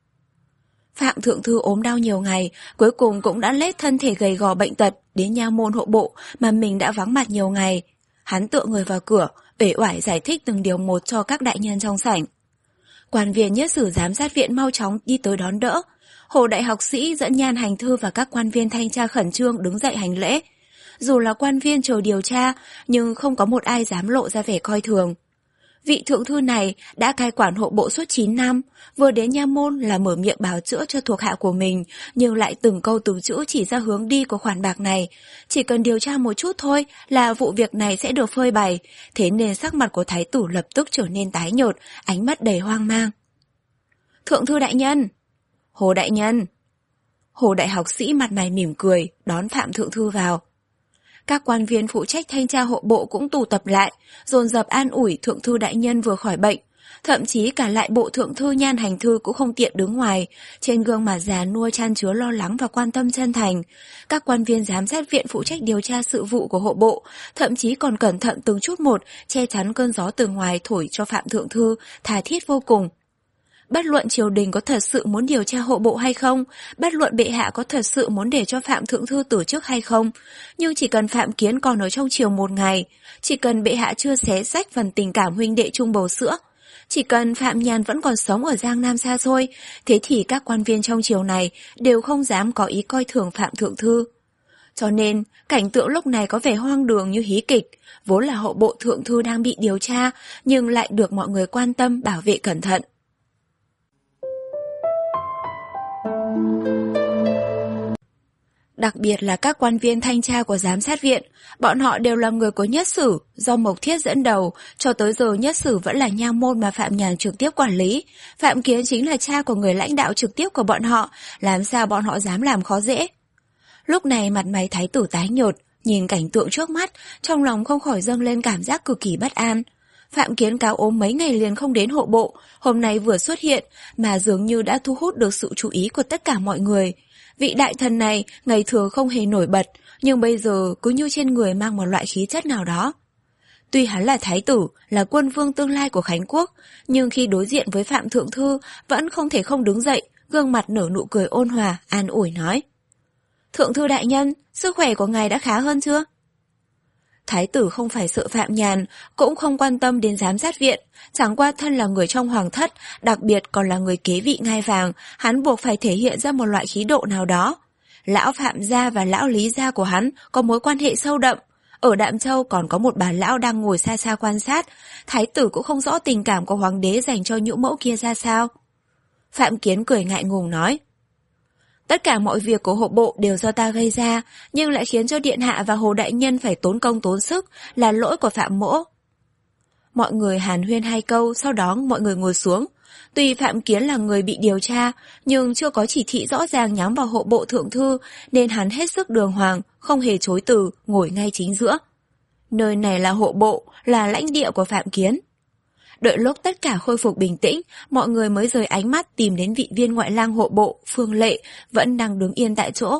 Phạm Thượng Thư ốm đau nhiều ngày, cuối cùng cũng đã lết thân thể gầy gò bệnh tật đến nha môn hộ bộ mà mình đã vắng mặt nhiều ngày. Hắn tựa người vào cửa, uể oải giải thích từng điều một cho các đại nhân trong sảnh. Quan viên nhất sử giám sát viện mau chóng đi tới đón đỡ. Hồ đại học sĩ dẫn Nhan Hành Thư và các quan viên thanh tra khẩn trương đứng dậy hành lễ. Dù là quan viên chờ điều tra, nhưng không có một ai dám lộ ra vẻ coi thường. Vị thượng thư này đã cai quản hộ bộ suốt chín năm, vừa đến nha môn là mở miệng bào chữa cho thuộc hạ của mình, nhưng lại từng câu từng chữ chỉ ra hướng đi của khoản bạc này. Chỉ cần điều tra một chút thôi là vụ việc này sẽ được phơi bày, thế nên sắc mặt của thái tử lập tức trở nên tái nhợt, ánh mắt đầy hoang mang. Thượng thư đại nhân! Hồ đại nhân! Hồ đại học sĩ mặt mày mỉm cười, đón Phạm thượng thư vào. Các quan viên phụ trách thanh tra hộ bộ cũng tụ tập lại, dồn dập an ủi thượng thư đại nhân vừa khỏi bệnh. Thậm chí cả lại bộ thượng thư Nhan Hành Thư cũng không tiện đứng ngoài, trên gương mặt già nua chan chứa lo lắng và quan tâm chân thành. Các quan viên giám sát viện phụ trách điều tra sự vụ của hộ bộ, thậm chí còn cẩn thận từng chút một, che chắn cơn gió từ ngoài thổi cho Phạm thượng thư, tha thiết vô cùng. Bất luận triều đình có thật sự muốn điều tra hộ bộ hay không, bất luận bệ hạ có thật sự muốn để cho Phạm thượng thư từ chức hay không, nhưng chỉ cần Phạm Kiến còn ở trong triều một ngày, chỉ cần bệ hạ chưa xé rách phần tình cảm huynh đệ chung bầu sữa, chỉ cần Phạm Nhàn vẫn còn sống ở Giang Nam xa xôi, thế thì các quan viên trong triều này đều không dám có ý coi thường Phạm thượng thư. Cho nên, cảnh tượng lúc này có vẻ hoang đường như hí kịch, vốn là hộ bộ thượng thư đang bị điều tra, nhưng lại được mọi người quan tâm bảo vệ cẩn thận. Đặc biệt là các quan viên thanh tra của giám sát viện, bọn họ đều là người của Nhất Sử, do Mộc Thiết dẫn đầu, cho tới giờ Nhất Sử vẫn là nha môn mà Phạm Nhàn trực tiếp quản lý. Phạm Kiến chính là cha của người lãnh đạo trực tiếp của bọn họ, làm sao bọn họ dám làm khó dễ. Lúc này mặt mày thái tử tái nhợt, nhìn cảnh tượng trước mắt, trong lòng không khỏi dâng lên cảm giác cực kỳ bất an. Phạm Kiến cáo ốm mấy ngày liền không đến hộ bộ, hôm nay vừa xuất hiện mà dường như đã thu hút được sự chú ý của tất cả mọi người. Vị đại thần này ngày thường không hề nổi bật, nhưng bây giờ cứ như trên người mang một loại khí chất nào đó. Tuy hắn là thái tử, là quân vương tương lai của Khánh Quốc, nhưng khi đối diện với Phạm Thượng Thư vẫn không thể không đứng dậy, gương mặt nở nụ cười ôn hòa, an ủi nói. Thượng Thư đại nhân, sức khỏe của ngài đã khá hơn chưa? Thái tử không phải sợ Phạm Nhàn, cũng không quan tâm đến giám sát viện, chẳng qua thân là người trong hoàng thất, đặc biệt còn là người kế vị ngai vàng, hắn buộc phải thể hiện ra một loại khí độ nào đó. Lão Phạm gia và lão Lý gia của hắn có mối quan hệ sâu đậm, ở Đạm Châu còn có một bà lão đang ngồi xa xa quan sát, thái tử cũng không rõ tình cảm của hoàng đế dành cho nhũ mẫu kia ra sao. Phạm Kiến cười ngại ngùng nói. Tất cả mọi việc của hộ bộ đều do ta gây ra, nhưng lại khiến cho điện hạ và Hồ đại nhân phải tốn công tốn sức, là lỗi của Phạm mỗ. Mọi người hàn huyên hai câu, sau đó mọi người ngồi xuống. Tuy Phạm Kiến là người bị điều tra, nhưng chưa có chỉ thị rõ ràng nhắm vào hộ bộ thượng thư, nên hắn hết sức đường hoàng, không hề chối từ, ngồi ngay chính giữa. Nơi này là hộ bộ, là lãnh địa của Phạm Kiến. Đợi lúc tất cả khôi phục bình tĩnh, mọi người mới rời ánh mắt tìm đến vị viên ngoại lang hộ bộ, Phương Lệ, vẫn đang đứng yên tại chỗ.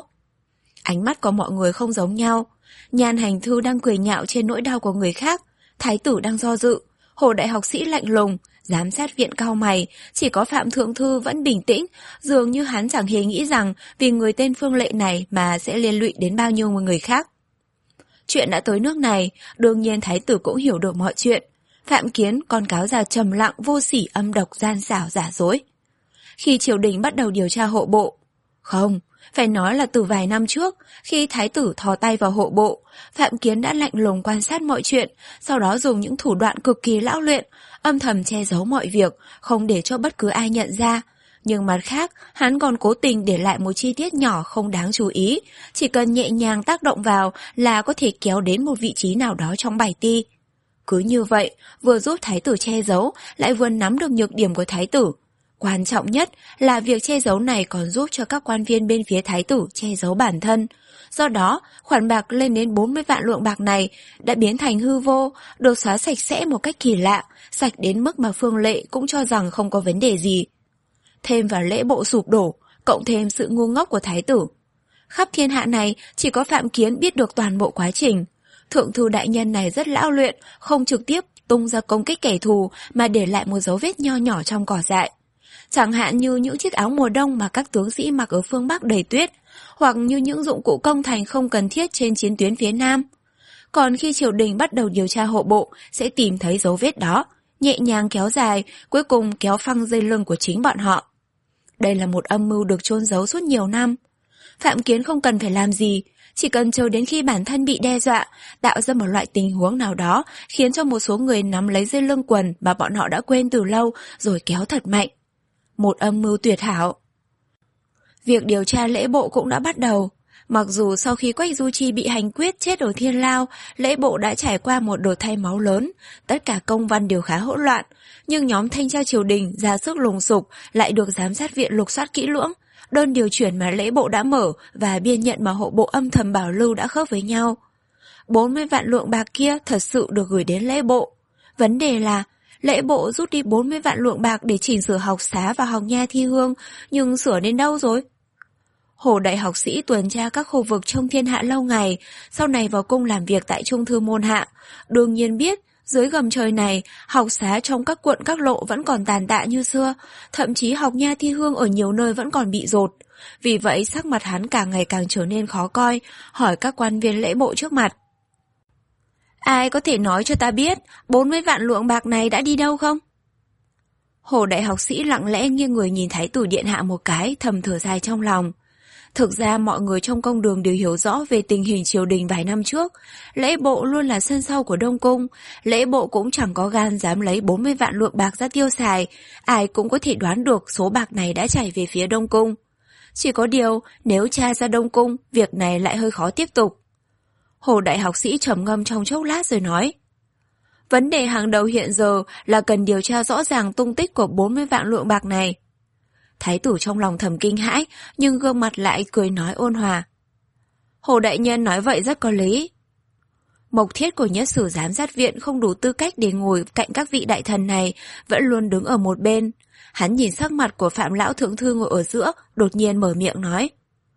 Ánh mắt của mọi người không giống nhau. Nhan Hành Thư đang cười nhạo trên nỗi đau của người khác, thái tử đang do dự, Hồ đại học sĩ lạnh lùng, giám sát viện cau mày, chỉ có Phạm Thượng Thư vẫn bình tĩnh, dường như hắn chẳng hề nghĩ rằng vì người tên Phương Lệ này mà sẽ liên lụy đến bao nhiêu người khác. Chuyện đã tới nước này, đương nhiên thái tử cũng hiểu được mọi chuyện. Phạm Kiến con cáo già trầm lặng, vô sỉ, âm độc, gian xảo, giả dối. Khi triều đình bắt đầu điều tra hộ bộ, không, phải nói là từ vài năm trước, khi thái tử thò tay vào hộ bộ, Phạm Kiến đã lạnh lùng quan sát mọi chuyện, sau đó dùng những thủ đoạn cực kỳ lão luyện, âm thầm che giấu mọi việc, không để cho bất cứ ai nhận ra. Nhưng mặt khác, hắn còn cố tình để lại một chi tiết nhỏ không đáng chú ý, chỉ cần nhẹ nhàng tác động vào là có thể kéo đến một vị trí nào đó trong bài thi. Cứ như vậy, vừa giúp thái tử che giấu, lại vừa nắm được nhược điểm của thái tử. Quan trọng nhất là việc che giấu này còn giúp cho các quan viên bên phía thái tử che giấu bản thân. Do đó, khoản bạc lên đến bốn mươi vạn lượng bạc này đã biến thành hư vô, được xóa sạch sẽ một cách kỳ lạ, sạch đến mức mà Phương Lệ cũng cho rằng không có vấn đề gì. Thêm vào lễ bộ sụp đổ, cộng thêm sự ngu ngốc của thái tử. Khắp thiên hạ này chỉ có Phạm Kiến biết được toàn bộ quá trình. Thượng thư đại nhân này rất lão luyện, không trực tiếp tung ra công kích kẻ thù mà để lại một dấu vết nho nhỏ trong cỏ dại. Chẳng hạn như những chiếc áo mùa đông mà các tướng sĩ mặc ở phương Bắc đầy tuyết, hoặc như những dụng cụ công thành không cần thiết trên chiến tuyến phía Nam. Còn khi triều đình bắt đầu điều tra hộ bộ, sẽ tìm thấy dấu vết đó, nhẹ nhàng kéo dài, cuối cùng kéo phăng dây lưng của chính bọn họ. Đây là một âm mưu được chôn giấu suốt nhiều năm. Phạm Kiến không cần phải làm gì, chỉ cần chờ đến khi bản thân bị đe dọa, tạo ra một loại tình huống nào đó, khiến cho một số người nắm lấy dây lưng quần mà bọn họ đã quên từ lâu, rồi kéo thật mạnh. Một âm mưu tuyệt hảo. Việc điều tra lễ bộ cũng đã bắt đầu. Mặc dù sau khi Quách Du Chi bị hành quyết chết ở Thiên Lao, lễ bộ đã trải qua một đợt thay máu lớn, tất cả công văn đều khá hỗn loạn, nhưng nhóm thanh tra triều đình ra sức lùng sục lại được giám sát viện lục soát kỹ lưỡng. Đơn điều chuyển mà lễ bộ đã mở và biên nhận mà hộ bộ âm thầm bảo lưu đã khớp với nhau. bốn mươi vạn lượng bạc kia thật sự được gửi đến lễ bộ. Vấn đề là lễ bộ rút đi bốn mươi vạn lượng bạc để chỉnh sửa học xá và học nha thi hương, nhưng sửa đến đâu rồi? Hồ đại học sĩ tuần tra các khu vực trong thiên hạ lâu ngày, sau này vào cung làm việc tại Trung thư môn hạ, đương nhiên biết dưới gầm trời này, học xá trong các quận các lộ vẫn còn tàn tạ như xưa, thậm chí học nha thi hương ở nhiều nơi vẫn còn bị dột. Vì vậy sắc mặt hắn càng ngày càng trở nên khó coi, hỏi các quan viên lễ bộ trước mặt. Ai có thể nói cho ta biết bốn mươi vạn lượng bạc này đã đi đâu không? Hồ đại học sĩ lặng lẽ nghiêng người nhìn thái tử điện hạ một cái, thầm thở dài trong lòng. Thực ra mọi người trong công đường đều hiểu rõ về tình hình triều đình vài năm trước. Lễ bộ luôn là sân sau của Đông Cung. Lễ bộ cũng chẳng có gan dám lấy bốn mươi vạn lượng bạc ra tiêu xài. Ai cũng có thể đoán được số bạc này đã chảy về phía Đông Cung. Chỉ có điều, nếu tra ra Đông Cung, việc này lại hơi khó tiếp tục. Hồ đại học sĩ trầm ngâm trong chốc lát rồi nói. Vấn đề hàng đầu hiện giờ là cần điều tra rõ ràng tung tích của bốn mươi vạn lượng bạc này. Thái tử trong lòng thầm kinh hãi, nhưng gương mặt lại cười nói ôn hòa. Hồ đại nhân nói vậy rất có lý. Mộc Thiết của Nhất Sử giám sát viện không đủ tư cách để ngồi cạnh các vị đại thần này, vẫn luôn đứng ở một bên. Hắn nhìn sắc mặt của Phạm Lão Thượng Thư ngồi ở giữa, đột nhiên mở miệng nói.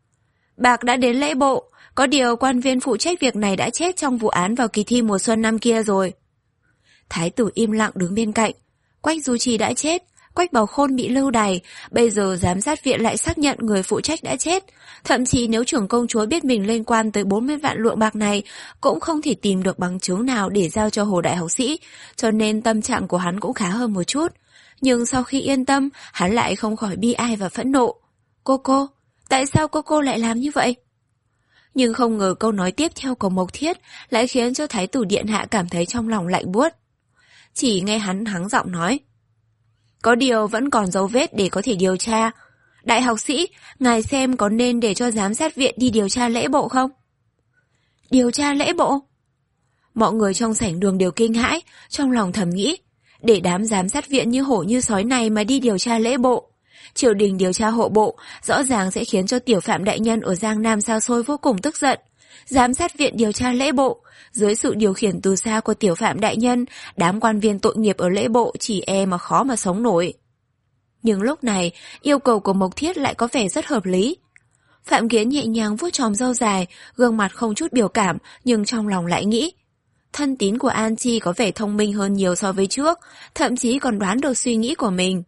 Bạc đã đến lễ bộ, có điều quan viên phụ trách việc này đã chết trong vụ án vào kỳ thi mùa xuân năm kia rồi. Thái tử im lặng đứng bên cạnh. Quách Du Trì đã chết, Quách Bảo Khôn bị lưu đày, bây giờ giám sát viện lại xác nhận người phụ trách đã chết. Thậm chí nếu trưởng công chúa biết mình liên quan tới bốn mươi vạn lượng bạc này, cũng không thể tìm được bằng chứng nào để giao cho Hồ đại học sĩ, cho nên tâm trạng của hắn cũng khá hơn một chút. Nhưng sau khi yên tâm, hắn lại không khỏi bi ai và phẫn nộ. Cô cô, tại sao cô cô lại làm như vậy? Nhưng không ngờ câu nói tiếp theo của Mộc Thiết lại khiến cho Thái tử điện hạ cảm thấy trong lòng lạnh buốt. Chỉ nghe hắn hắng giọng nói. Có điều vẫn còn dấu vết để có thể điều tra. Đại học sĩ, ngài xem có nên để cho giám sát viện đi điều tra lễ bộ không? Điều tra lễ bộ? Mọi người trong sảnh đường đều kinh hãi, trong lòng thầm nghĩ. Để đám giám sát viện như hổ như sói này mà đi điều tra lễ bộ. Triều đình điều tra hộ bộ, rõ ràng sẽ khiến cho tiểu phạm đại nhân ở Giang Nam xa xôi vô cùng tức giận. Giám sát viện điều tra lễ bộ, dưới sự điều khiển từ xa của tiểu phạm đại nhân, đám quan viên tội nghiệp ở lễ bộ chỉ e mà khó mà sống nổi. Nhưng lúc này, yêu cầu của Mộc Thiết lại có vẻ rất hợp lý. Phạm Kiến nhẹ nhàng vuốt chòm râu dài, gương mặt không chút biểu cảm, nhưng trong lòng lại nghĩ. Thân tín của An Chi có vẻ thông minh hơn nhiều so với trước, thậm chí còn đoán được suy nghĩ của mình.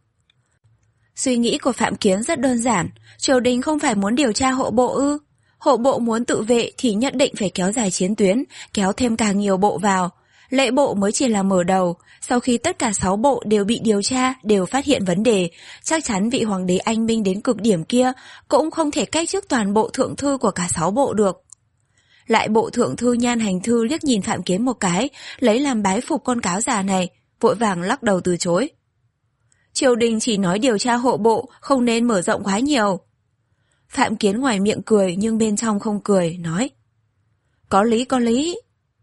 Suy nghĩ của Phạm Kiến rất đơn giản, triều đình không phải muốn điều tra hộ bộ ư? Hộ bộ muốn tự vệ thì nhất định phải kéo dài chiến tuyến, kéo thêm càng nhiều bộ vào. Lễ bộ mới chỉ là mở đầu, sau khi tất cả sáu bộ đều bị điều tra, đều phát hiện vấn đề, chắc chắn vị hoàng đế anh minh đến cực điểm kia cũng không thể cách chức toàn bộ thượng thư của cả sáu bộ được. Lại bộ thượng thư Nhan Hành Thư liếc nhìn Phạm Kiến một cái, lấy làm bái phục con cáo già này, vội vàng lắc đầu từ chối. Triều đình chỉ nói điều tra hộ bộ, không nên mở rộng quá nhiều. Phạm Kiến ngoài miệng cười nhưng bên trong không cười, nói. Có lý có lý.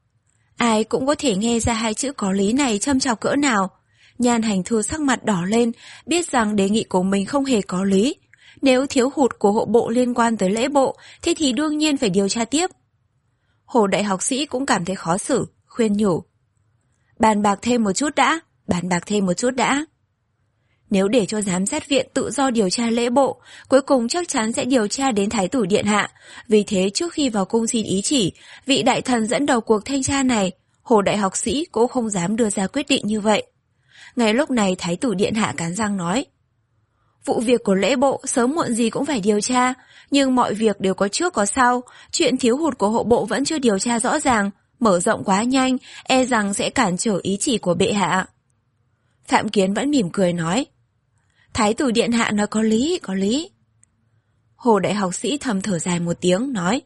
Ai cũng có thể nghe ra hai chữ có lý này châm chọc cỡ nào. Nhan Hành Thư sắc mặt đỏ lên, biết rằng đề nghị của mình không hề có lý. Nếu thiếu hụt của hộ bộ liên quan tới lễ bộ, thế thì đương nhiên phải điều tra tiếp. Hồ đại học sĩ cũng cảm thấy khó xử, khuyên nhủ. Bàn bạc thêm một chút đã, bàn bạc thêm một chút đã. Nếu để cho giám sát viện tự do điều tra lễ bộ, cuối cùng chắc chắn sẽ điều tra đến Thái tử điện hạ. Vì thế trước khi vào cung xin ý chỉ, vị đại thần dẫn đầu cuộc thanh tra này, Hồ đại học sĩ cũng không dám đưa ra quyết định như vậy. Ngay lúc này Thái tử điện hạ cắn răng nói. Vụ việc của lễ bộ sớm muộn gì cũng phải điều tra, nhưng mọi việc đều có trước có sau, chuyện thiếu hụt của hộ bộ vẫn chưa điều tra rõ ràng, mở rộng quá nhanh, e rằng sẽ cản trở ý chỉ của bệ hạ. Phạm Kiến vẫn mỉm cười nói. Thái tử điện hạ nói có lý, có lý. Hồ đại học sĩ thầm thở dài một tiếng, nói.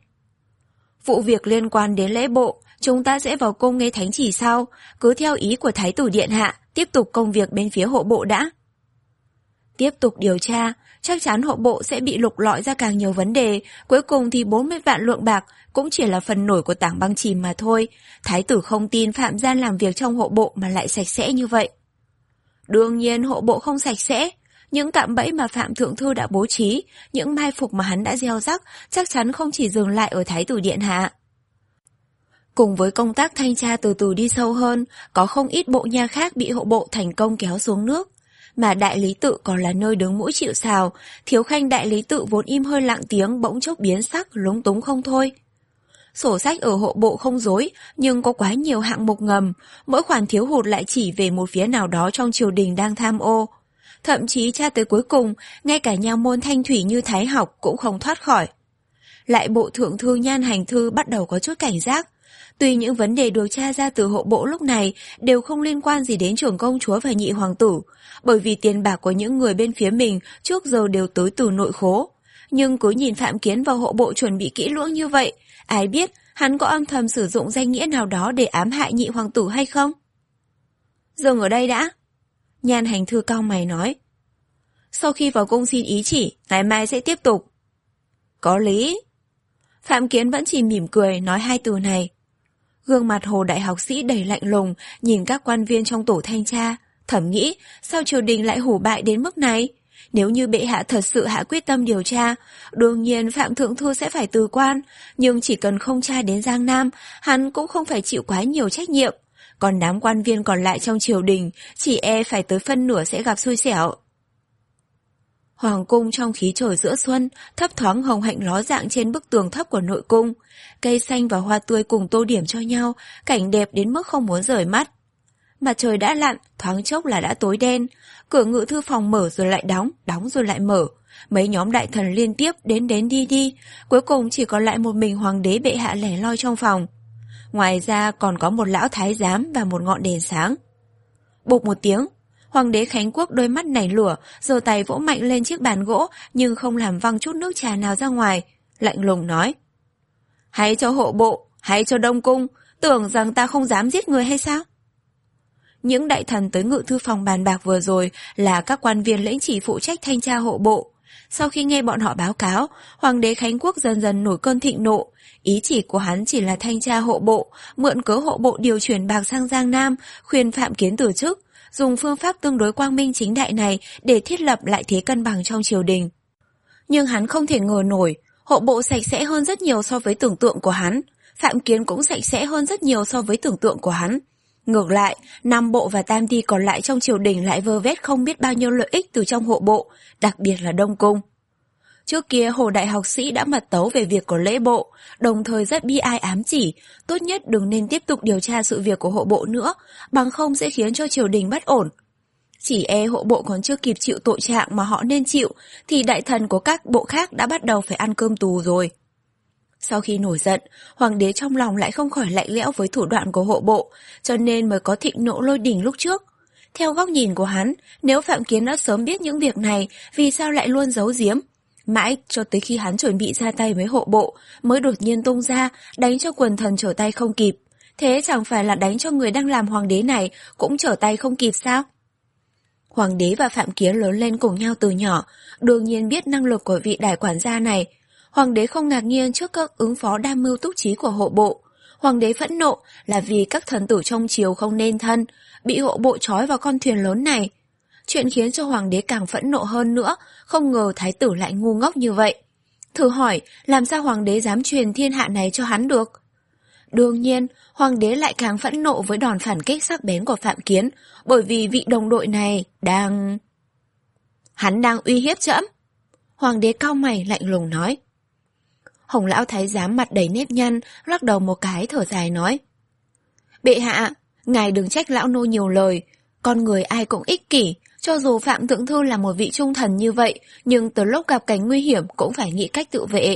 Vụ việc liên quan đến lễ bộ, chúng ta sẽ vào cung nghe thánh chỉ sau, cứ theo ý của Thái tử điện hạ, tiếp tục công việc bên phía hộ bộ đã. Tiếp tục điều tra, chắc chắn hộ bộ sẽ bị lục lọi ra càng nhiều vấn đề, cuối cùng thì bốn mươi vạn lượng bạc cũng chỉ là phần nổi của tảng băng chìm mà thôi. Thái tử không tin Phạm Gian làm việc trong hộ bộ mà lại sạch sẽ như vậy. Đương nhiên hộ bộ không sạch sẽ, những cạm bẫy mà Phạm Thượng Thư đã bố trí, những mai phục mà hắn đã gieo rắc, chắc chắn không chỉ dừng lại ở Thái tử điện hạ. Cùng với công tác thanh tra từ từ đi sâu hơn, có không ít bộ nha khác bị hộ bộ thành công kéo xuống nước. Mà đại lý tự còn là nơi đứng mũi chịu sào, thiếu khanh đại lý tự vốn im hơi lặng tiếng bỗng chốc biến sắc, lúng túng không thôi. Sổ sách ở hộ bộ không dối, nhưng có quá nhiều hạng mục ngầm, mỗi khoản thiếu hụt lại chỉ về một phía nào đó trong triều đình đang tham ô. Thậm chí tra tới cuối cùng, ngay cả nha môn thanh thủy như Thái học cũng không thoát khỏi. Lại bộ thượng thư Nhan Hành Thư bắt đầu có chút cảnh giác. Tuy những vấn đề được tra ra từ hộ bộ lúc này đều không liên quan gì đến trưởng công chúa và nhị hoàng tử, bởi vì tiền bạc của những người bên phía mình trước giờ đều tới từ nội khố. Nhưng cứ nhìn Phạm Kiến vào hộ bộ chuẩn bị kỹ lưỡng như vậy, ai biết hắn có âm thầm sử dụng danh nghĩa nào đó để ám hại nhị hoàng tử hay không? Dừng ở đây đã. Nhan Hành Thư cau mày nói. Sau khi vào cung xin ý chỉ, ngày mai sẽ tiếp tục. Có lý. Phạm Kiến vẫn chỉ mỉm cười nói hai từ này. Gương mặt Hồ đại học sĩ đầy lạnh lùng, nhìn các quan viên trong tổ thanh tra, thầm nghĩ sao triều đình lại hủ bại đến mức này? Nếu như bệ hạ thật sự hạ quyết tâm điều tra, đương nhiên Phạm Thượng Thư sẽ phải từ quan, nhưng chỉ cần không tra đến Giang Nam, hắn cũng không phải chịu quá nhiều trách nhiệm. Còn đám quan viên còn lại trong triều đình, chỉ e phải tới phân nửa sẽ gặp xui xẻo. Hoàng cung trong khí trời giữa xuân, thấp thoáng hồng hạnh ló dạng trên bức tường thấp của nội cung. Cây xanh và hoa tươi cùng tô điểm cho nhau, cảnh đẹp đến mức không muốn rời mắt. Mặt trời đã lặn, thoáng chốc là đã tối đen. Cửa ngự thư phòng mở rồi lại đóng, đóng rồi lại mở. Mấy nhóm đại thần liên tiếp đến đến đi đi, cuối cùng chỉ còn lại một mình hoàng đế bệ hạ lẻ loi trong phòng. Ngoài ra còn có một lão thái giám và một ngọn đèn sáng. Bụp một tiếng, hoàng đế Khánh Quốc đôi mắt nảy lửa, giơ tay vỗ mạnh lên chiếc bàn gỗ nhưng không làm văng chút nước trà nào ra ngoài, lạnh lùng nói: "Hãy cho hộ bộ, hãy cho đông cung, tưởng rằng ta không dám giết người hay sao?" Những đại thần tới ngự thư phòng bàn bạc vừa rồi là các quan viên lĩnh chỉ phụ trách thanh tra hộ bộ. Sau khi nghe bọn họ báo cáo, hoàng đế Khánh Quốc dần dần nổi cơn thịnh nộ. Ý chỉ của hắn chỉ là thanh tra hộ bộ, mượn cớ hộ bộ điều chuyển bạc sang Giang Nam, khuyên Phạm Kiến từ chức, dùng phương pháp tương đối quang minh chính đại này để thiết lập lại thế cân bằng trong triều đình. Nhưng hắn không thể ngờ nổi, hộ bộ sạch sẽ hơn rất nhiều so với tưởng tượng của hắn, Phạm Kiến cũng sạch sẽ hơn rất nhiều so với tưởng tượng của hắn. Ngược lại, Nam Bộ và Tam Ty còn lại trong triều đình lại vơ vét không biết bao nhiêu lợi ích từ trong hộ bộ, đặc biệt là Đông Cung. Trước kia Hồ đại học sĩ đã mật tấu về việc của lễ bộ, đồng thời rất bi ai ám chỉ, tốt nhất đừng nên tiếp tục điều tra sự việc của hộ bộ nữa, bằng không sẽ khiến cho triều đình bất ổn. Chỉ e hộ bộ còn chưa kịp chịu tội trạng mà họ nên chịu, thì đại thần của các bộ khác đã bắt đầu phải ăn cơm tù rồi. Sau khi nổi giận, hoàng đế trong lòng lại không khỏi lạnh lẽo với thủ đoạn của hộ bộ, cho nên mới có thịnh nộ lôi đỉnh lúc trước. Theo góc nhìn của hắn, nếu Phạm Kiến đã sớm biết những việc này, vì sao lại luôn giấu giếm? Mãi cho tới khi hắn chuẩn bị ra tay với hộ bộ, mới đột nhiên tung ra, đánh cho quần thần trở tay không kịp. Thế chẳng phải là đánh cho người đang làm hoàng đế này cũng trở tay không kịp sao? Hoàng đế và Phạm Kiến lớn lên cùng nhau từ nhỏ, đương nhiên biết năng lực của vị đại quản gia này. Hoàng đế không ngạc nhiên trước các ứng phó đa mưu túc trí của hộ bộ. Hoàng đế phẫn nộ là vì các thần tử trong triều không nên thân, bị hộ bộ trói vào con thuyền lớn này. Chuyện khiến cho hoàng đế càng phẫn nộ hơn nữa, không ngờ thái tử lại ngu ngốc như vậy. Thử hỏi, làm sao hoàng đế dám truyền thiên hạ này cho hắn được? Đương nhiên, hoàng đế lại càng phẫn nộ với đòn phản kích sắc bén của Phạm Kiến, bởi vì vị đồng đội này đang... Hắn đang uy hiếp trẫm. Hoàng đế cau mày lạnh lùng nói. Hồng lão thái giám mặt đầy nếp nhăn, lắc đầu một cái thở dài nói: "Bệ hạ, ngài đừng trách lão nô nhiều lời, con người ai cũng ích kỷ, cho dù Phạm Thượng Thư là một vị trung thần như vậy, nhưng từ lúc gặp cảnh nguy hiểm cũng phải nghĩ cách tự vệ."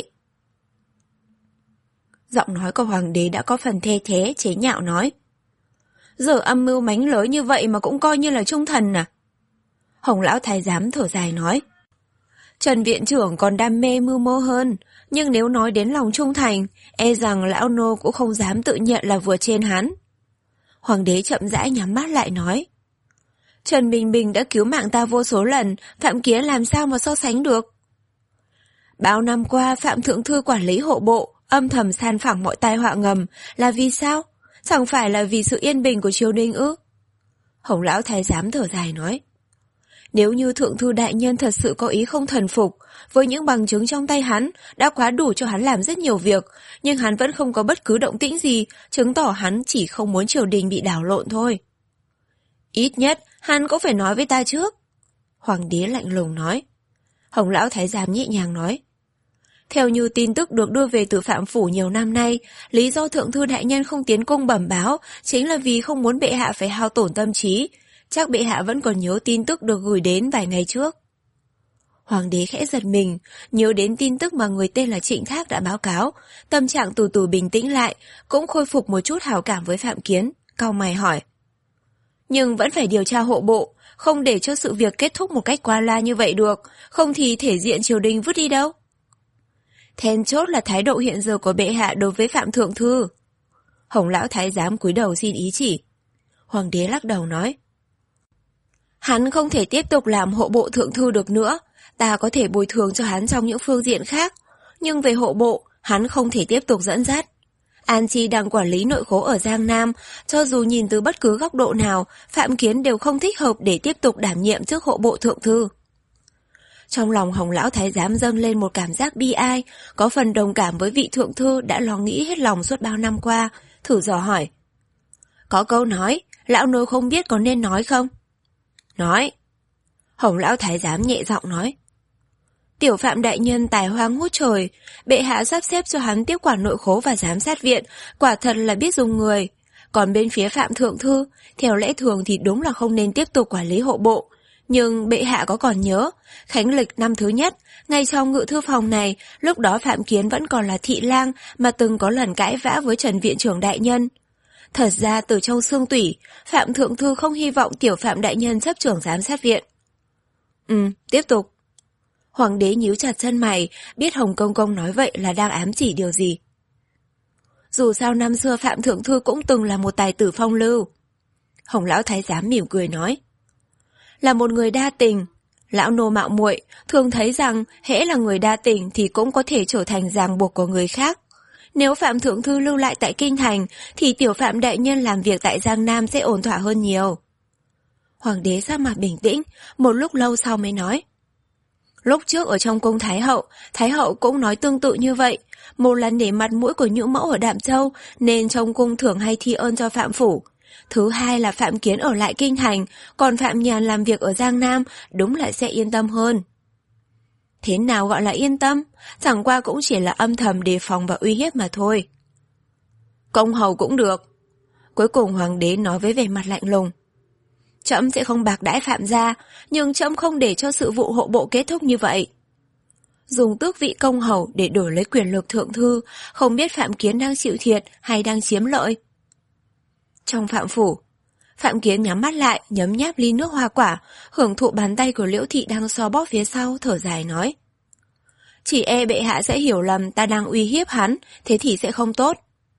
Giọng nói của hoàng đế đã có phần the thế, chế nhạo nói: "Giờ âm mưu mánh lới như vậy mà cũng coi như là trung thần à?" Hồng lão thái giám thở dài nói: "Trần viện trưởng còn đam mê mưu mô hơn, nhưng nếu nói đến lòng trung thành, e rằng lão nô cũng không dám tự nhận là vượt trên hắn." Hoàng đế chậm rãi nhắm mắt lại nói: "Trần Bình Bình đã cứu mạng ta vô số lần, Phạm Kiến làm sao mà so sánh được?" Bao năm qua Phạm Thượng Thư quản lý hộ bộ, âm thầm san phẳng mọi tai họa ngầm, là vì sao? Chẳng phải là vì sự yên bình của triều đình ư? Hồng lão thái giám thở dài nói: "Nếu như Thượng Thư đại nhân thật sự có ý không thần phục, với những bằng chứng trong tay hắn đã quá đủ cho hắn làm rất nhiều việc, nhưng hắn vẫn không có bất cứ động tĩnh gì, chứng tỏ hắn chỉ không muốn triều đình bị đảo lộn thôi." "Ít nhất hắn cũng phải nói với ta trước." Hoàng đế lạnh lùng nói. Hồng lão thái giám nhẹ nhàng nói: "Theo như tin tức được đưa về từ Phạm Phủ nhiều năm nay, lý do Thượng Thư đại nhân không tiến cung bẩm báo chính là vì không muốn bệ hạ phải hao tổn tâm trí. Chắc bệ hạ vẫn còn nhớ tin tức được gửi đến vài ngày trước." Hoàng đế khẽ giật mình, nhớ đến tin tức mà người tên là Trịnh Thác đã báo cáo, tâm trạng từ từ bình tĩnh lại, cũng khôi phục một chút hảo cảm với Phạm Kiến, cau mày hỏi: "Nhưng vẫn phải điều tra hộ bộ, không để cho sự việc kết thúc một cách qua loa như vậy được, không thì thể diện triều đình vứt đi đâu?" "Then chốt là thái độ hiện giờ của bệ hạ đối với Phạm Thượng Thư." Hồng lão thái giám cúi đầu xin ý chỉ. Hoàng đế lắc đầu nói: "Hắn không thể tiếp tục làm hộ bộ thượng thư được nữa, ta có thể bồi thường cho hắn trong những phương diện khác, Nhưng về hộ bộ, hắn không thể tiếp tục dẫn dắt. An Chi đang quản lý nội khố ở Giang Nam, cho dù nhìn từ bất cứ góc độ nào, Phạm Kiến đều không thích hợp để tiếp tục đảm nhiệm chức hộ bộ thượng thư. Trong lòng Hồng lão thái giám dâng lên một cảm giác bi ai, có phần đồng cảm với vị thượng thư đã lo nghĩ hết lòng suốt bao năm qua, thử dò hỏi. Có câu nói, lão nô không biết có nên nói không? Nói. Hồng lão thái giám nhẹ giọng nói. Tiểu Phạm đại nhân tài hoa ngút trời, bệ hạ sắp xếp cho hắn tiếp quản nội khố và giám sát viện, quả thật là biết dùng người. Còn bên phía Phạm thượng thư, theo lẽ thường thì đúng là không nên tiếp tục quản lý hộ bộ. Nhưng bệ hạ có còn nhớ, khánh lịch năm thứ nhất, ngay trong ngự thư phòng này, lúc đó Phạm Kiến vẫn còn là thị lang mà từng có lần cãi vã với Trần viện trưởng đại nhân. Thật ra từ trong xương tủy, Phạm thượng thư không hy vọng tiểu Phạm đại nhân chấp trưởng giám sát viện. Ừ, tiếp tục. Hoàng đế nhíu chặt chân mày, biết Hồng Công Công nói vậy là đang ám chỉ điều gì. Dù sao năm xưa Phạm thượng thư cũng từng là một tài tử phong lưu. Hồng lão thái giám mỉm cười nói. Là một người đa tình, lão nô mạo muội thường thấy rằng hễ là người đa tình thì cũng có thể trở thành ràng buộc của người khác. Nếu Phạm thượng thư lưu lại tại Kinh Thành thì tiểu Phạm đại nhân làm việc tại Giang Nam sẽ ổn thỏa hơn nhiều. Hoàng đế sắc mặt bình tĩnh, một lúc lâu sau mới nói. Lúc trước ở trong cung Thái Hậu, Thái Hậu cũng nói tương tự như vậy. Một lần để mặt mũi của nhũ mẫu ở Đạm Châu nên trong cung thường hay thi ơn cho Phạm phủ. Thứ hai là Phạm Kiến ở lại Kinh Thành, còn Phạm Nhàn làm việc ở Giang Nam đúng là sẽ yên tâm hơn. Thế nào gọi là yên tâm? Chẳng qua cũng chỉ là âm thầm đề phòng và uy hiếp mà thôi. Công hầu cũng được. Cuối cùng hoàng đế nói với vẻ mặt lạnh lùng. Trẫm sẽ không bạc đãi Phạm gia, nhưng trẫm không để cho sự vụ hộ bộ kết thúc như vậy. Dùng tước vị công hầu để đổi lấy quyền lực thượng thư, không biết Phạm Kiến đang chịu thiệt hay đang chiếm lợi. Trong Phạm phủ, Phạm Kiến nhắm mắt lại, nhấm nháp ly nước hoa quả, hưởng thụ bàn tay của Liễu Thị đang so bóp phía sau, thở dài nói. Chỉ e bệ hạ sẽ hiểu lầm ta đang uy hiếp hắn, thế thì sẽ không tốt.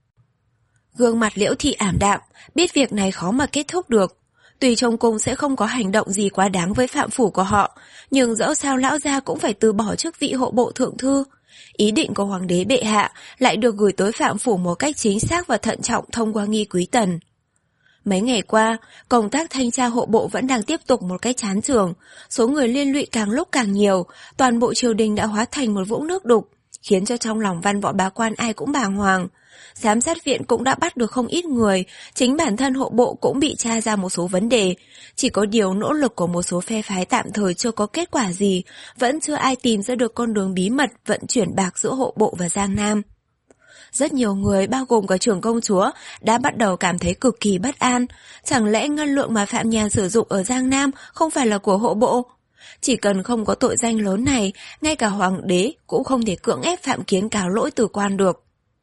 Gương mặt Liễu Thị ảm đạm, biết việc này khó mà kết thúc được. Tuy trong cung sẽ không có hành động gì quá đáng với Phạm phủ của họ, nhưng dẫu sao lão gia cũng phải từ bỏ chức vị hộ bộ thượng thư. Ý định của hoàng đế bệ hạ lại được gửi tới Phạm phủ một cách chính xác và thận trọng thông qua nghi quý tần. Mấy ngày qua, công tác thanh tra hộ bộ vẫn đang tiếp tục một cách chán chường, số người liên lụy càng lúc càng nhiều, toàn bộ triều đình đã hóa thành một vũng nước đục, khiến cho trong lòng văn võ bá quan ai cũng bàng hoàng. Giám sát viện cũng đã bắt được không ít người, chính bản thân hộ bộ cũng bị tra ra một số vấn đề. Chỉ có điều nỗ lực của một số phe phái tạm thời chưa có kết quả gì, vẫn chưa ai tìm ra được con đường bí mật vận chuyển bạc giữa hộ bộ và Giang Nam. Rất nhiều người, bao gồm cả trưởng công chúa, đã bắt đầu cảm thấy cực kỳ bất an. Chẳng lẽ ngân lượng mà Phạm Nhàn sử dụng ở Giang Nam không phải là của hộ bộ? Chỉ cần không có tội danh lớn này, ngay cả hoàng đế cũng không thể cưỡng ép Phạm Kiến cáo lỗi từ quan được.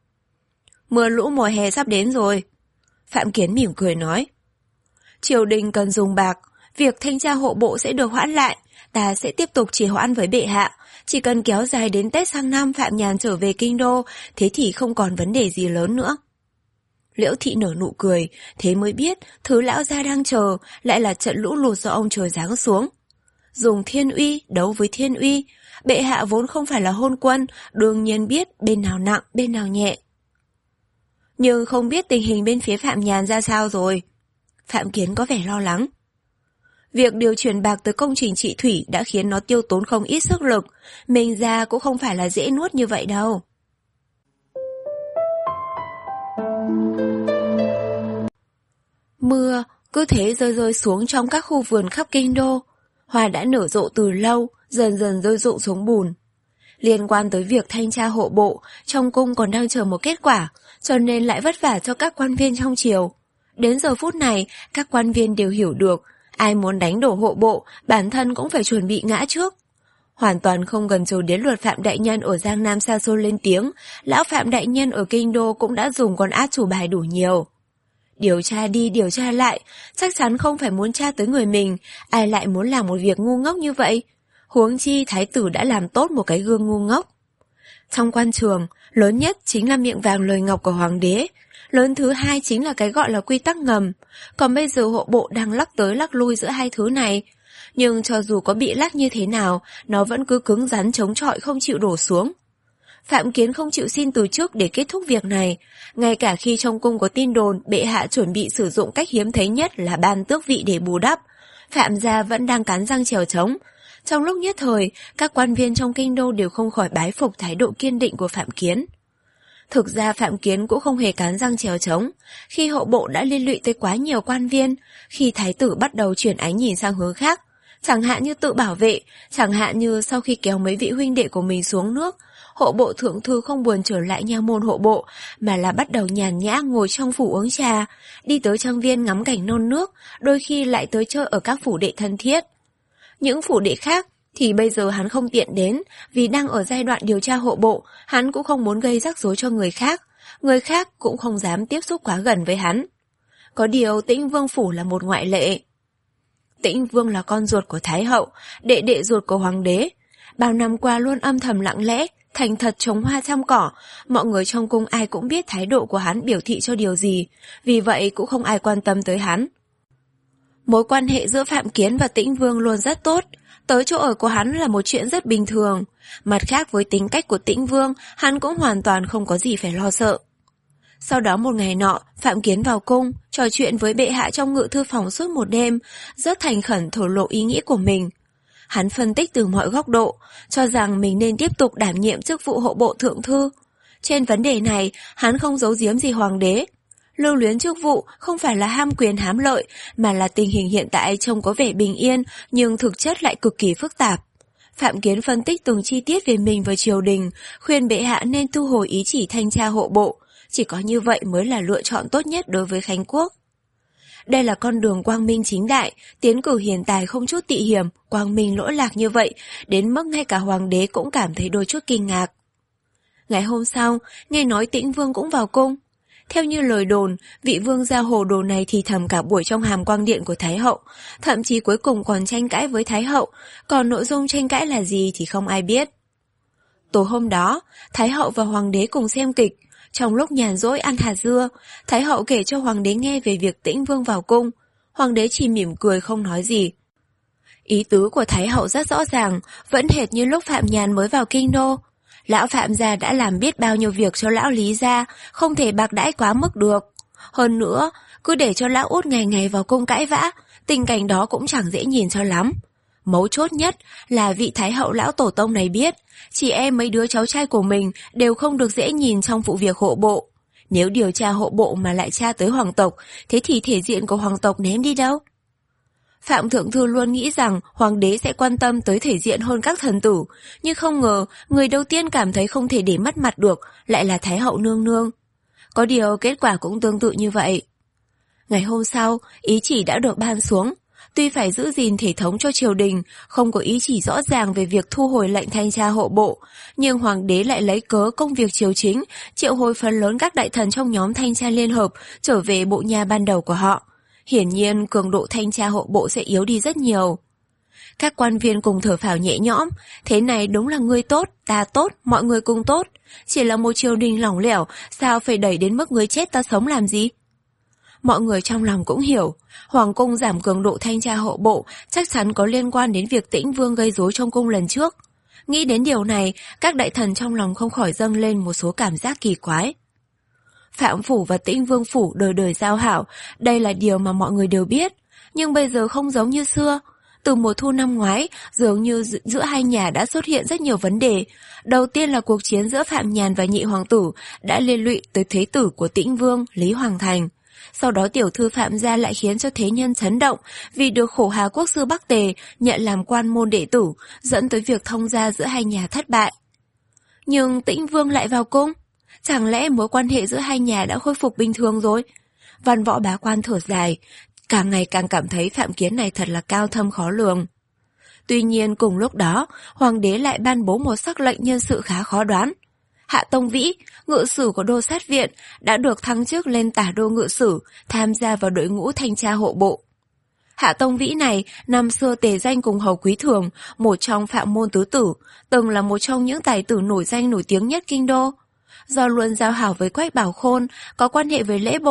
Mưa lũ mùa hè sắp đến rồi. Phạm Kiến mỉm cười nói. Triều đình cần dùng bạc, việc thanh tra hộ bộ sẽ được hoãn lại, ta sẽ tiếp tục trì hoãn với bệ hạ. Chỉ cần kéo dài đến Tết sang năm Phạm Nhàn trở về kinh đô, thế thì không còn vấn đề gì lớn nữa. Liễu Thị nở nụ cười, thế mới biết thứ lão gia đang chờ lại là trận lũ lụt do ông trời giáng xuống. Dùng thiên uy đấu với thiên uy, bệ hạ vốn không phải là hôn quân, đương nhiên biết bên nào nặng bên nào nhẹ. Nhưng không biết tình hình bên phía Phạm Nhàn ra sao rồi. Phạm Kiến có vẻ lo lắng. Việc điều chuyển bạc tới công trình trị thủy đã khiến nó tiêu tốn không ít sức lực, mình ra cũng không phải là dễ nuốt như vậy đâu. Mưa cứ thế rơi rơi xuống trong các khu vườn khắp kinh đô. Hoa đã nở rộ từ lâu, dần dần rơi rụng xuống bùn. Liên quan tới việc thanh tra hộ bộ, trong cung còn đang chờ một kết quả, cho nên lại vất vả cho các quan viên trong triều. Đến giờ phút này, các quan viên đều hiểu được, ai muốn đánh đổ hộ bộ, bản thân cũng phải chuẩn bị ngã trước. Hoàn toàn không cần chờ đến luật Phạm đại nhân ở Giang Nam xa xôi lên tiếng, lão Phạm đại nhân ở kinh đô cũng đã dùng con át chủ bài đủ nhiều. Điều tra đi điều tra lại, chắc chắn không phải muốn tra tới người mình, ai lại muốn làm một việc ngu ngốc như vậy. Huống chi thái tử đã làm tốt một cái gương ngu ngốc. Trong quan trường, lớn nhất chính là miệng vàng lời ngọc của hoàng đế, lớn thứ hai chính là cái gọi là quy tắc ngầm, còn bây giờ hộ bộ đang lắc tới lắc lui giữa hai thứ này. Nhưng cho dù có bị lắc như thế nào, nó vẫn cứ cứng rắn chống chọi không chịu đổ xuống. Phạm Kiến không chịu xin từ chức để kết thúc việc này. Ngay cả khi trong cung có tin đồn bệ hạ chuẩn bị sử dụng cách hiếm thấy nhất là ban tước vị để bù đắp, Phạm gia vẫn đang cắn răng chèo chống. Trong lúc nhất thời, các quan viên trong kinh đô đều không khỏi bái phục thái độ kiên định của Phạm Kiến. Thực ra Phạm Kiến cũng không hề cắn răng chèo chống. Khi hộ bộ đã liên lụy tới quá nhiều quan viên, khi thái tử bắt đầu chuyển ánh nhìn sang hướng khác, chẳng hạn như tự bảo vệ, chẳng hạn như sau khi kéo mấy vị huynh đệ của mình xuống nước, hộ bộ thượng thư không buồn trở lại nha môn hộ bộ, mà là bắt đầu nhàn nhã ngồi trong phủ uống trà, đi tới trang viên ngắm cảnh non nước, đôi khi lại tới chơi ở các phủ đệ thân thiết. Những phủ đệ khác thì bây giờ hắn không tiện đến, vì đang ở giai đoạn điều tra hộ bộ, hắn cũng không muốn gây rắc rối cho người khác, người khác cũng không dám tiếp xúc quá gần với hắn. Có điều Tĩnh Vương phủ là một ngoại lệ. Tĩnh Vương là con ruột của Thái hậu, đệ đệ ruột của Hoàng đế. Bao năm qua luôn âm thầm lặng lẽ, thành thật trồng hoa chăm cỏ, mọi người trong cung ai cũng biết thái độ của hắn biểu thị cho điều gì, vì vậy cũng không ai quan tâm tới hắn. Mối quan hệ giữa Phạm Kiến và Tĩnh Vương luôn rất tốt, tới chỗ ở của hắn là một chuyện rất bình thường. Mặt khác với tính cách của Tĩnh Vương, hắn cũng hoàn toàn không có gì phải lo sợ. Sau đó một ngày nọ, Phạm Kiến vào cung, trò chuyện với bệ hạ trong ngự thư phòng suốt một đêm, rất thành khẩn thổ lộ ý nghĩ của mình. Hắn phân tích từ mọi góc độ, cho rằng mình nên tiếp tục đảm nhiệm chức vụ hộ bộ thượng thư. Trên vấn đề này, hắn không giấu giếm gì hoàng đế. Lưu luyến chức vụ không phải là ham quyền hám lợi, mà là tình hình hiện tại trông có vẻ bình yên, nhưng thực chất lại cực kỳ phức tạp. Phạm Kiến phân tích từng chi tiết về mình và triều đình, khuyên bệ hạ nên thu hồi ý chỉ thanh tra hộ bộ. Chỉ có như vậy mới là lựa chọn tốt nhất đối với Khánh Quốc. Đây là con đường quang minh chính đại, tiến cử hiền tài không chút tị hiểm, quang minh lỗi lạc như vậy, đến mức ngay cả hoàng đế cũng cảm thấy đôi chút kinh ngạc. Ngày hôm sau, nghe nói Tĩnh Vương cũng vào cung. Theo như lời đồn, vị vương gia hồ đồ này thì thầm cả buổi trong hàm quang điện của Thái hậu, thậm chí cuối cùng còn tranh cãi với Thái hậu, còn nội dung tranh cãi là gì thì không ai biết. Tối hôm đó, Thái hậu và hoàng đế cùng xem kịch. Trong lúc nhàn rỗi ăn hạt dưa, Thái hậu kể cho hoàng đế nghe về việc Tĩnh Vương vào cung. Hoàng đế chỉ mỉm cười không nói gì. Ý tứ của Thái hậu rất rõ ràng, vẫn hệt như lúc Phạm Nhàn mới vào kinh đô. Lão Phạm gia đã làm biết bao nhiêu việc cho lão Lý gia, không thể bạc đãi quá mức được. Hơn nữa, cứ để cho lão út ngày ngày vào cung cãi vã, tình cảnh đó cũng chẳng dễ nhìn cho lắm. Mấu chốt nhất là vị Thái hậu lão tổ tông này biết, chị em mấy đứa cháu trai của mình đều không được dễ nhìn trong vụ việc hộ bộ. Nếu điều tra hộ bộ mà lại tra tới hoàng tộc, thế thì thể diện của hoàng tộc ném đi đâu? Phạm Thượng Thư luôn nghĩ rằng hoàng đế sẽ quan tâm tới thể diện hơn các thần tử, nhưng không ngờ người đầu tiên cảm thấy không thể để mất mặt được lại là Thái hậu nương nương. Có điều kết quả cũng tương tự như vậy. Ngày hôm sau, ý chỉ đã được ban xuống. Tuy phải giữ gìn thể thống cho triều đình, không có ý chỉ rõ ràng về việc thu hồi lệnh thanh tra hộ bộ, nhưng hoàng đế lại lấy cớ công việc triều chính, triệu hồi phần lớn các đại thần trong nhóm thanh tra liên hợp trở về bộ nhà ban đầu của họ. Hiển nhiên, cường độ thanh tra hộ bộ sẽ yếu đi rất nhiều. Các quan viên cùng thở phào nhẹ nhõm, thế này đúng là ngươi tốt, ta tốt, mọi người cùng tốt. Chỉ là một triều đình lỏng lẻo, sao phải đẩy đến mức ngươi chết ta sống làm gì? Mọi người trong lòng cũng hiểu, hoàng cung giảm cường độ thanh tra hộ bộ chắc chắn có liên quan đến việc Tĩnh Vương gây rối trong cung lần trước. Nghĩ đến điều này, các đại thần trong lòng không khỏi dâng lên một số cảm giác kỳ quái. Phạm Phủ và Tĩnh Vương Phủ đời đời giao hảo, đây là điều mà mọi người đều biết, nhưng bây giờ không giống như xưa. Từ mùa thu năm ngoái, dường như giữa hai nhà đã xuất hiện rất nhiều vấn đề. Đầu tiên là cuộc chiến giữa Phạm Nhàn và nhị hoàng tử đã liên lụy tới thế tử của Tĩnh Vương, Lý Hoàng Thành. Sau đó tiểu thư Phạm gia lại khiến cho thế nhân chấn động vì được khổ hà quốc sư Bắc Tề nhận làm quan môn đệ tử, dẫn tới việc thông gia giữa hai nhà thất bại. Nhưng Tĩnh Vương lại vào cung. Chẳng lẽ mối quan hệ giữa hai nhà đã khôi phục bình thường rồi? Văn võ bá quan thở dài, càng ngày càng cảm thấy Phạm Kiến này thật là cao thâm khó lường. Tuy nhiên cùng lúc đó, hoàng đế lại ban bố một sắc lệnh nhân sự khá khó đoán. Hạ Tông Vĩ, ngự sử của đô sát viện, đã được thăng chức lên tả đô ngự sử, tham gia vào đội ngũ thanh tra hộ bộ. Hạ Tông Vĩ này năm xưa tề danh cùng Hầu Quý Thường, một trong Phạm môn tứ tử, từng là một trong những tài tử nổi danh nổi tiếng nhất kinh đô. Do luôn giao hảo với Quách Bảo Khôn, có quan hệ với lễ bộ,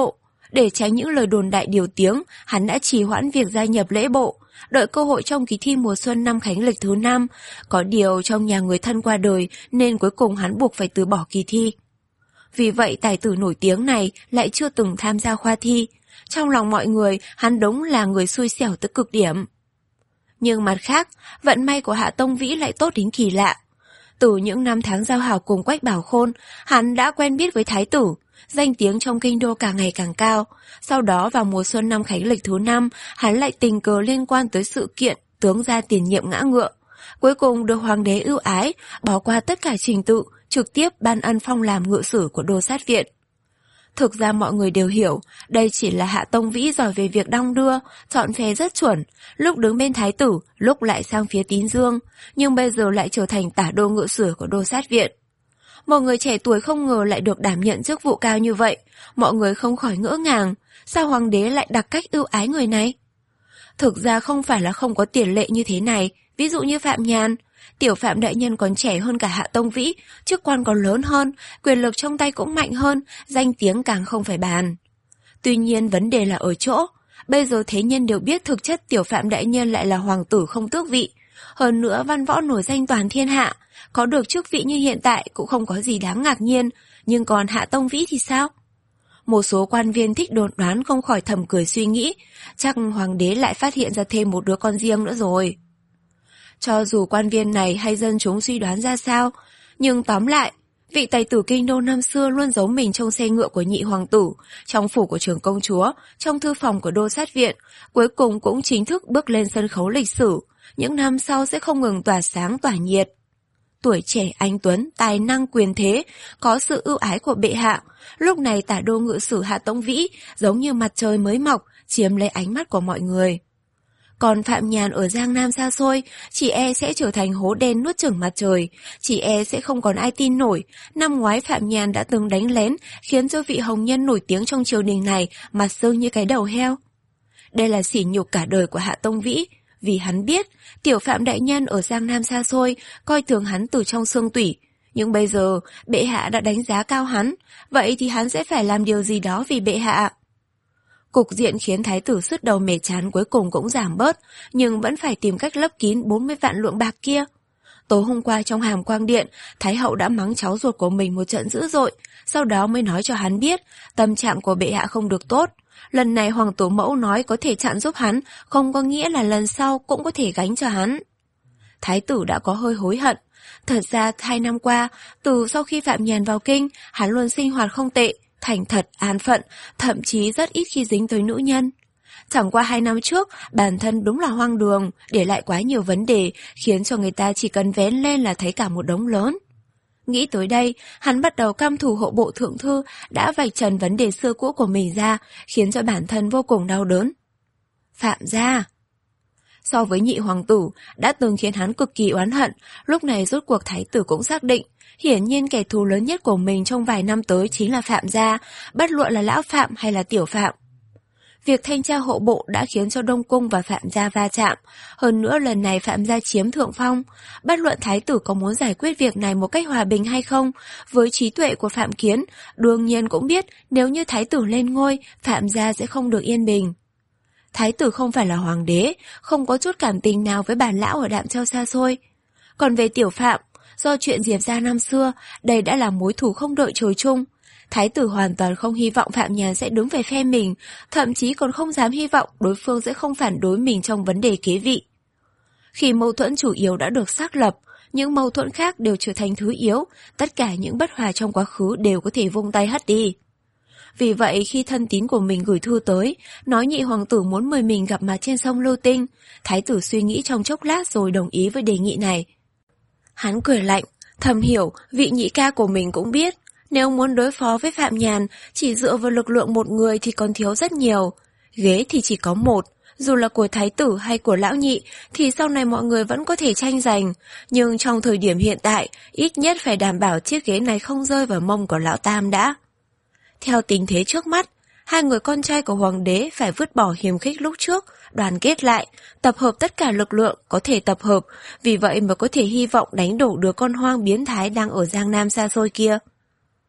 Để tránh những lời đồn đại điều tiếng, hắn đã trì hoãn việc gia nhập lễ bộ, đợi cơ hội trong kỳ thi mùa xuân năm Khánh Lịch thứ năm. Có điều trong nhà người thân qua đời nên cuối cùng hắn buộc phải từ bỏ kỳ thi. Vì vậy tài tử nổi tiếng này lại chưa từng tham gia khoa thi. Trong lòng mọi người, hắn đúng là người xui xẻo tới cực điểm. Nhưng mặt khác, vận may của Hạ Tông Vĩ lại tốt đến kỳ lạ. Từ những năm tháng giao hảo cùng Quách Bảo Khôn, hắn đã quen biết với thái tử, danh tiếng trong kinh đô càng ngày càng cao. Sau đó vào mùa xuân năm Khánh Lịch thứ năm, hắn lại tình cờ liên quan tới sự kiện tướng gia tiền nhiệm ngã ngựa. Cuối cùng được hoàng đế ưu ái, bỏ qua tất cả trình tự, trực tiếp ban ân phong làm ngự sử của đô sát viện. Thực ra mọi người đều hiểu, đây chỉ là Hạ Tông Vĩ giỏi về việc đong đưa, chọn phe rất chuẩn, lúc đứng bên thái tử, lúc lại sang phía Tín Dương, nhưng bây giờ lại trở thành tả đô ngự sử của đô sát viện. Một người trẻ tuổi không ngờ lại được đảm nhận chức vụ cao như vậy, mọi người không khỏi ngỡ ngàng, sao hoàng đế lại đặc cách ưu ái người này? Thực ra không phải là không có tiền lệ như thế này, ví dụ như Phạm Nhàn. Tiểu Phạm đại nhân còn trẻ hơn cả Hạ Tông Vĩ, chức quan còn lớn hơn, quyền lực trong tay cũng mạnh hơn, danh tiếng càng không phải bàn. Tuy nhiên vấn đề là ở chỗ, bây giờ thế nhân đều biết thực chất Tiểu Phạm đại nhân lại là hoàng tử không tước vị. Hơn nữa văn võ nổi danh toàn thiên hạ, có được chức vị như hiện tại cũng không có gì đáng ngạc nhiên, nhưng còn Hạ Tông Vĩ thì sao? Một số quan viên thích đồn đoán không khỏi thầm cười suy nghĩ, chắc hoàng đế lại phát hiện ra thêm một đứa con riêng nữa rồi. Cho dù quan viên này hay dân chúng suy đoán ra sao, nhưng tóm lại, vị tài tử kinh đô năm xưa luôn giấu mình trong xe ngựa của nhị hoàng tử, trong phủ của trưởng công chúa, trong thư phòng của đô sát viện, cuối cùng cũng chính thức bước lên sân khấu lịch sử, những năm sau sẽ không ngừng tỏa sáng tỏa nhiệt. Tuổi trẻ anh tuấn, tài năng quyền thế, có sự ưu ái của bệ hạ, lúc này tả đô ngự sử Hạ Tông Vĩ giống như mặt trời mới mọc, chiếm lấy ánh mắt của mọi người. Còn Phạm Nhàn ở Giang Nam xa xôi, chỉ e sẽ trở thành hố đen nuốt chửng mặt trời, chỉ e sẽ không còn ai tin nổi. Năm ngoái Phạm Nhàn đã từng đánh lén, khiến cho vị hồng nhân nổi tiếng trong triều đình này mặt sưng như cái đầu heo. Đây là sỉ nhục cả đời của Hạ Tông Vĩ, vì hắn biết Tiểu Phạm đại nhân ở Giang Nam xa xôi coi thường hắn từ trong xương tủy. Nhưng bây giờ bệ hạ đã đánh giá cao hắn, vậy thì hắn sẽ phải làm điều gì đó vì bệ hạ. Cục diện khiến thái tử sứt đầu mẻ chán cuối cùng cũng giảm bớt, nhưng vẫn phải tìm cách lấp kín bốn mươi vạn lượng bạc kia. Tối hôm qua trong Hàm Quang Điện, Thái hậu đã mắng cháu ruột của mình một trận dữ dội, sau đó mới nói cho hắn biết tâm trạng của bệ hạ không được tốt. Lần này hoàng tổ mẫu nói có thể chặn giúp hắn, không có nghĩa là lần sau cũng có thể gánh cho hắn. Thái tử đã có hơi hối hận. Thật ra hai năm qua, từ sau khi Phạm Nhàn vào kinh, hắn luôn sinh hoạt không tệ, thành thật, an phận, thậm chí rất ít khi dính tới nữ nhân. Chẳng qua hai năm trước, bản thân đúng là hoang đường, để lại quá nhiều vấn đề, khiến cho người ta chỉ cần vén lên là thấy cả một đống lớn. Nghĩ tới đây, hắn bắt đầu căm thù hộ bộ thượng thư đã vạch trần vấn đề xưa cũ của mình ra, khiến cho bản thân vô cùng đau đớn. Phạm gia so với nhị hoàng tử đã từng khiến hắn cực kỳ oán hận, lúc này rốt cuộc thái tử cũng xác định, hiển nhiên kẻ thù lớn nhất của mình trong vài năm tới chính là Phạm gia, bất luận là lão Phạm hay là tiểu Phạm. Việc thanh tra hộ bộ đã khiến cho Đông Cung và Phạm gia va chạm, hơn nữa lần này Phạm gia chiếm thượng phong. Bất luận thái tử có muốn giải quyết việc này một cách hòa bình hay không, với trí tuệ của Phạm Kiến, đương nhiên cũng biết nếu như thái tử lên ngôi, Phạm gia sẽ không được yên bình. Thái tử không phải là hoàng đế, không có chút cảm tình nào với bản lão ở Đạm Châu xa xôi. Còn về tiểu Phạm, do chuyện Diệp gia năm xưa, đây đã là mối thù không đợi trời chung. Thái tử hoàn toàn không hy vọng Phạm Nhàn sẽ đứng về phe mình, thậm chí còn không dám hy vọng đối phương sẽ không phản đối mình trong vấn đề kế vị. Khi mâu thuẫn chủ yếu đã được xác lập, những mâu thuẫn khác đều trở thành thứ yếu, tất cả những bất hòa trong quá khứ đều có thể vung tay hất đi. Vì vậy khi thân tín của mình gửi thư tới, nói nhị hoàng tử muốn mời mình gặp mặt trên sông Lưu Tinh, thái tử suy nghĩ trong chốc lát rồi đồng ý với đề nghị này. Hắn cười lạnh, thầm hiểu vị nhị ca của mình cũng biết, nếu muốn đối phó với Phạm Nhàn, chỉ dựa vào lực lượng một người thì còn thiếu rất nhiều. Ghế thì chỉ có một, dù là của thái tử hay của lão nhị thì sau này mọi người vẫn có thể tranh giành. Nhưng trong thời điểm hiện tại, ít nhất phải đảm bảo chiếc ghế này không rơi vào mông của lão Tam đã. Theo tình thế trước mắt, hai người con trai của hoàng đế phải vứt bỏ hiềm khích lúc trước, đoàn kết lại, tập hợp tất cả lực lượng có thể tập hợp, vì vậy mà có thể hy vọng đánh đổ đứa con hoang biến thái đang ở Giang Nam xa xôi kia.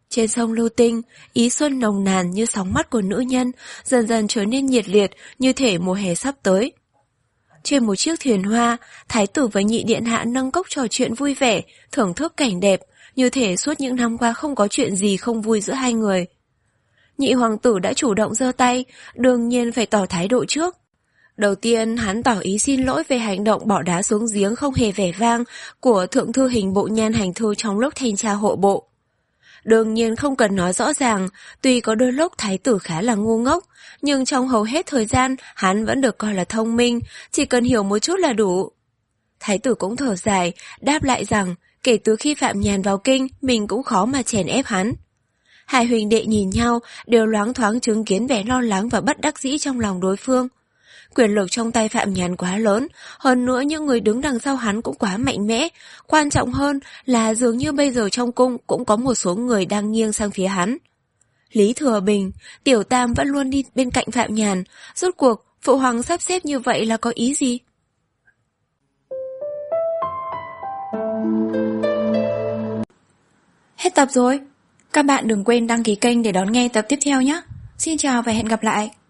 Trên sông Lưu Tinh, ý xuân nồng nàn như sóng mắt của nữ nhân, dần dần trở nên nhiệt liệt như thể mùa hè sắp tới. Trên một chiếc thuyền hoa, thái tử và nhị điện hạ nâng cốc trò chuyện vui vẻ, thưởng thức cảnh đẹp, như thể suốt những năm qua không có chuyện gì không vui giữa hai người. Nhị hoàng tử đã chủ động giơ tay, đương nhiên phải tỏ thái độ trước. Đầu tiên, hắn tỏ ý xin lỗi về hành động bỏ đá xuống giếng không hề vẻ vang của thượng thư hình bộ nhan hành thư trong lúc thanh tra hộ bộ. Đương nhiên không cần nói rõ ràng, tuy có đôi lúc thái tử khá là ngu ngốc, nhưng trong hầu hết thời gian hắn vẫn được coi là thông minh, chỉ cần hiểu một chút là đủ. Thái tử cũng thở dài, đáp lại rằng kể từ khi Phạm Nhàn vào kinh, mình cũng khó mà chèn ép hắn. Hai huynh đệ nhìn nhau, đều loáng thoáng chứng kiến vẻ lo lắng và bất đắc dĩ trong lòng đối phương. Quyền lực trong tay Phạm Nhàn quá lớn, hơn nữa những người đứng đằng sau hắn cũng quá mạnh mẽ. Quan trọng hơn là dường như bây giờ trong cung cũng có một số người đang nghiêng sang phía hắn. Lý Thừa Bình, Tiểu Tam vẫn luôn đi bên cạnh Phạm Nhàn. Rốt cuộc, Phụ Hoàng sắp xếp như vậy là có ý gì? Hết tập rồi. Các bạn đừng quên đăng ký kênh để đón nghe tập tiếp theo nhé. Xin chào và hẹn gặp lại.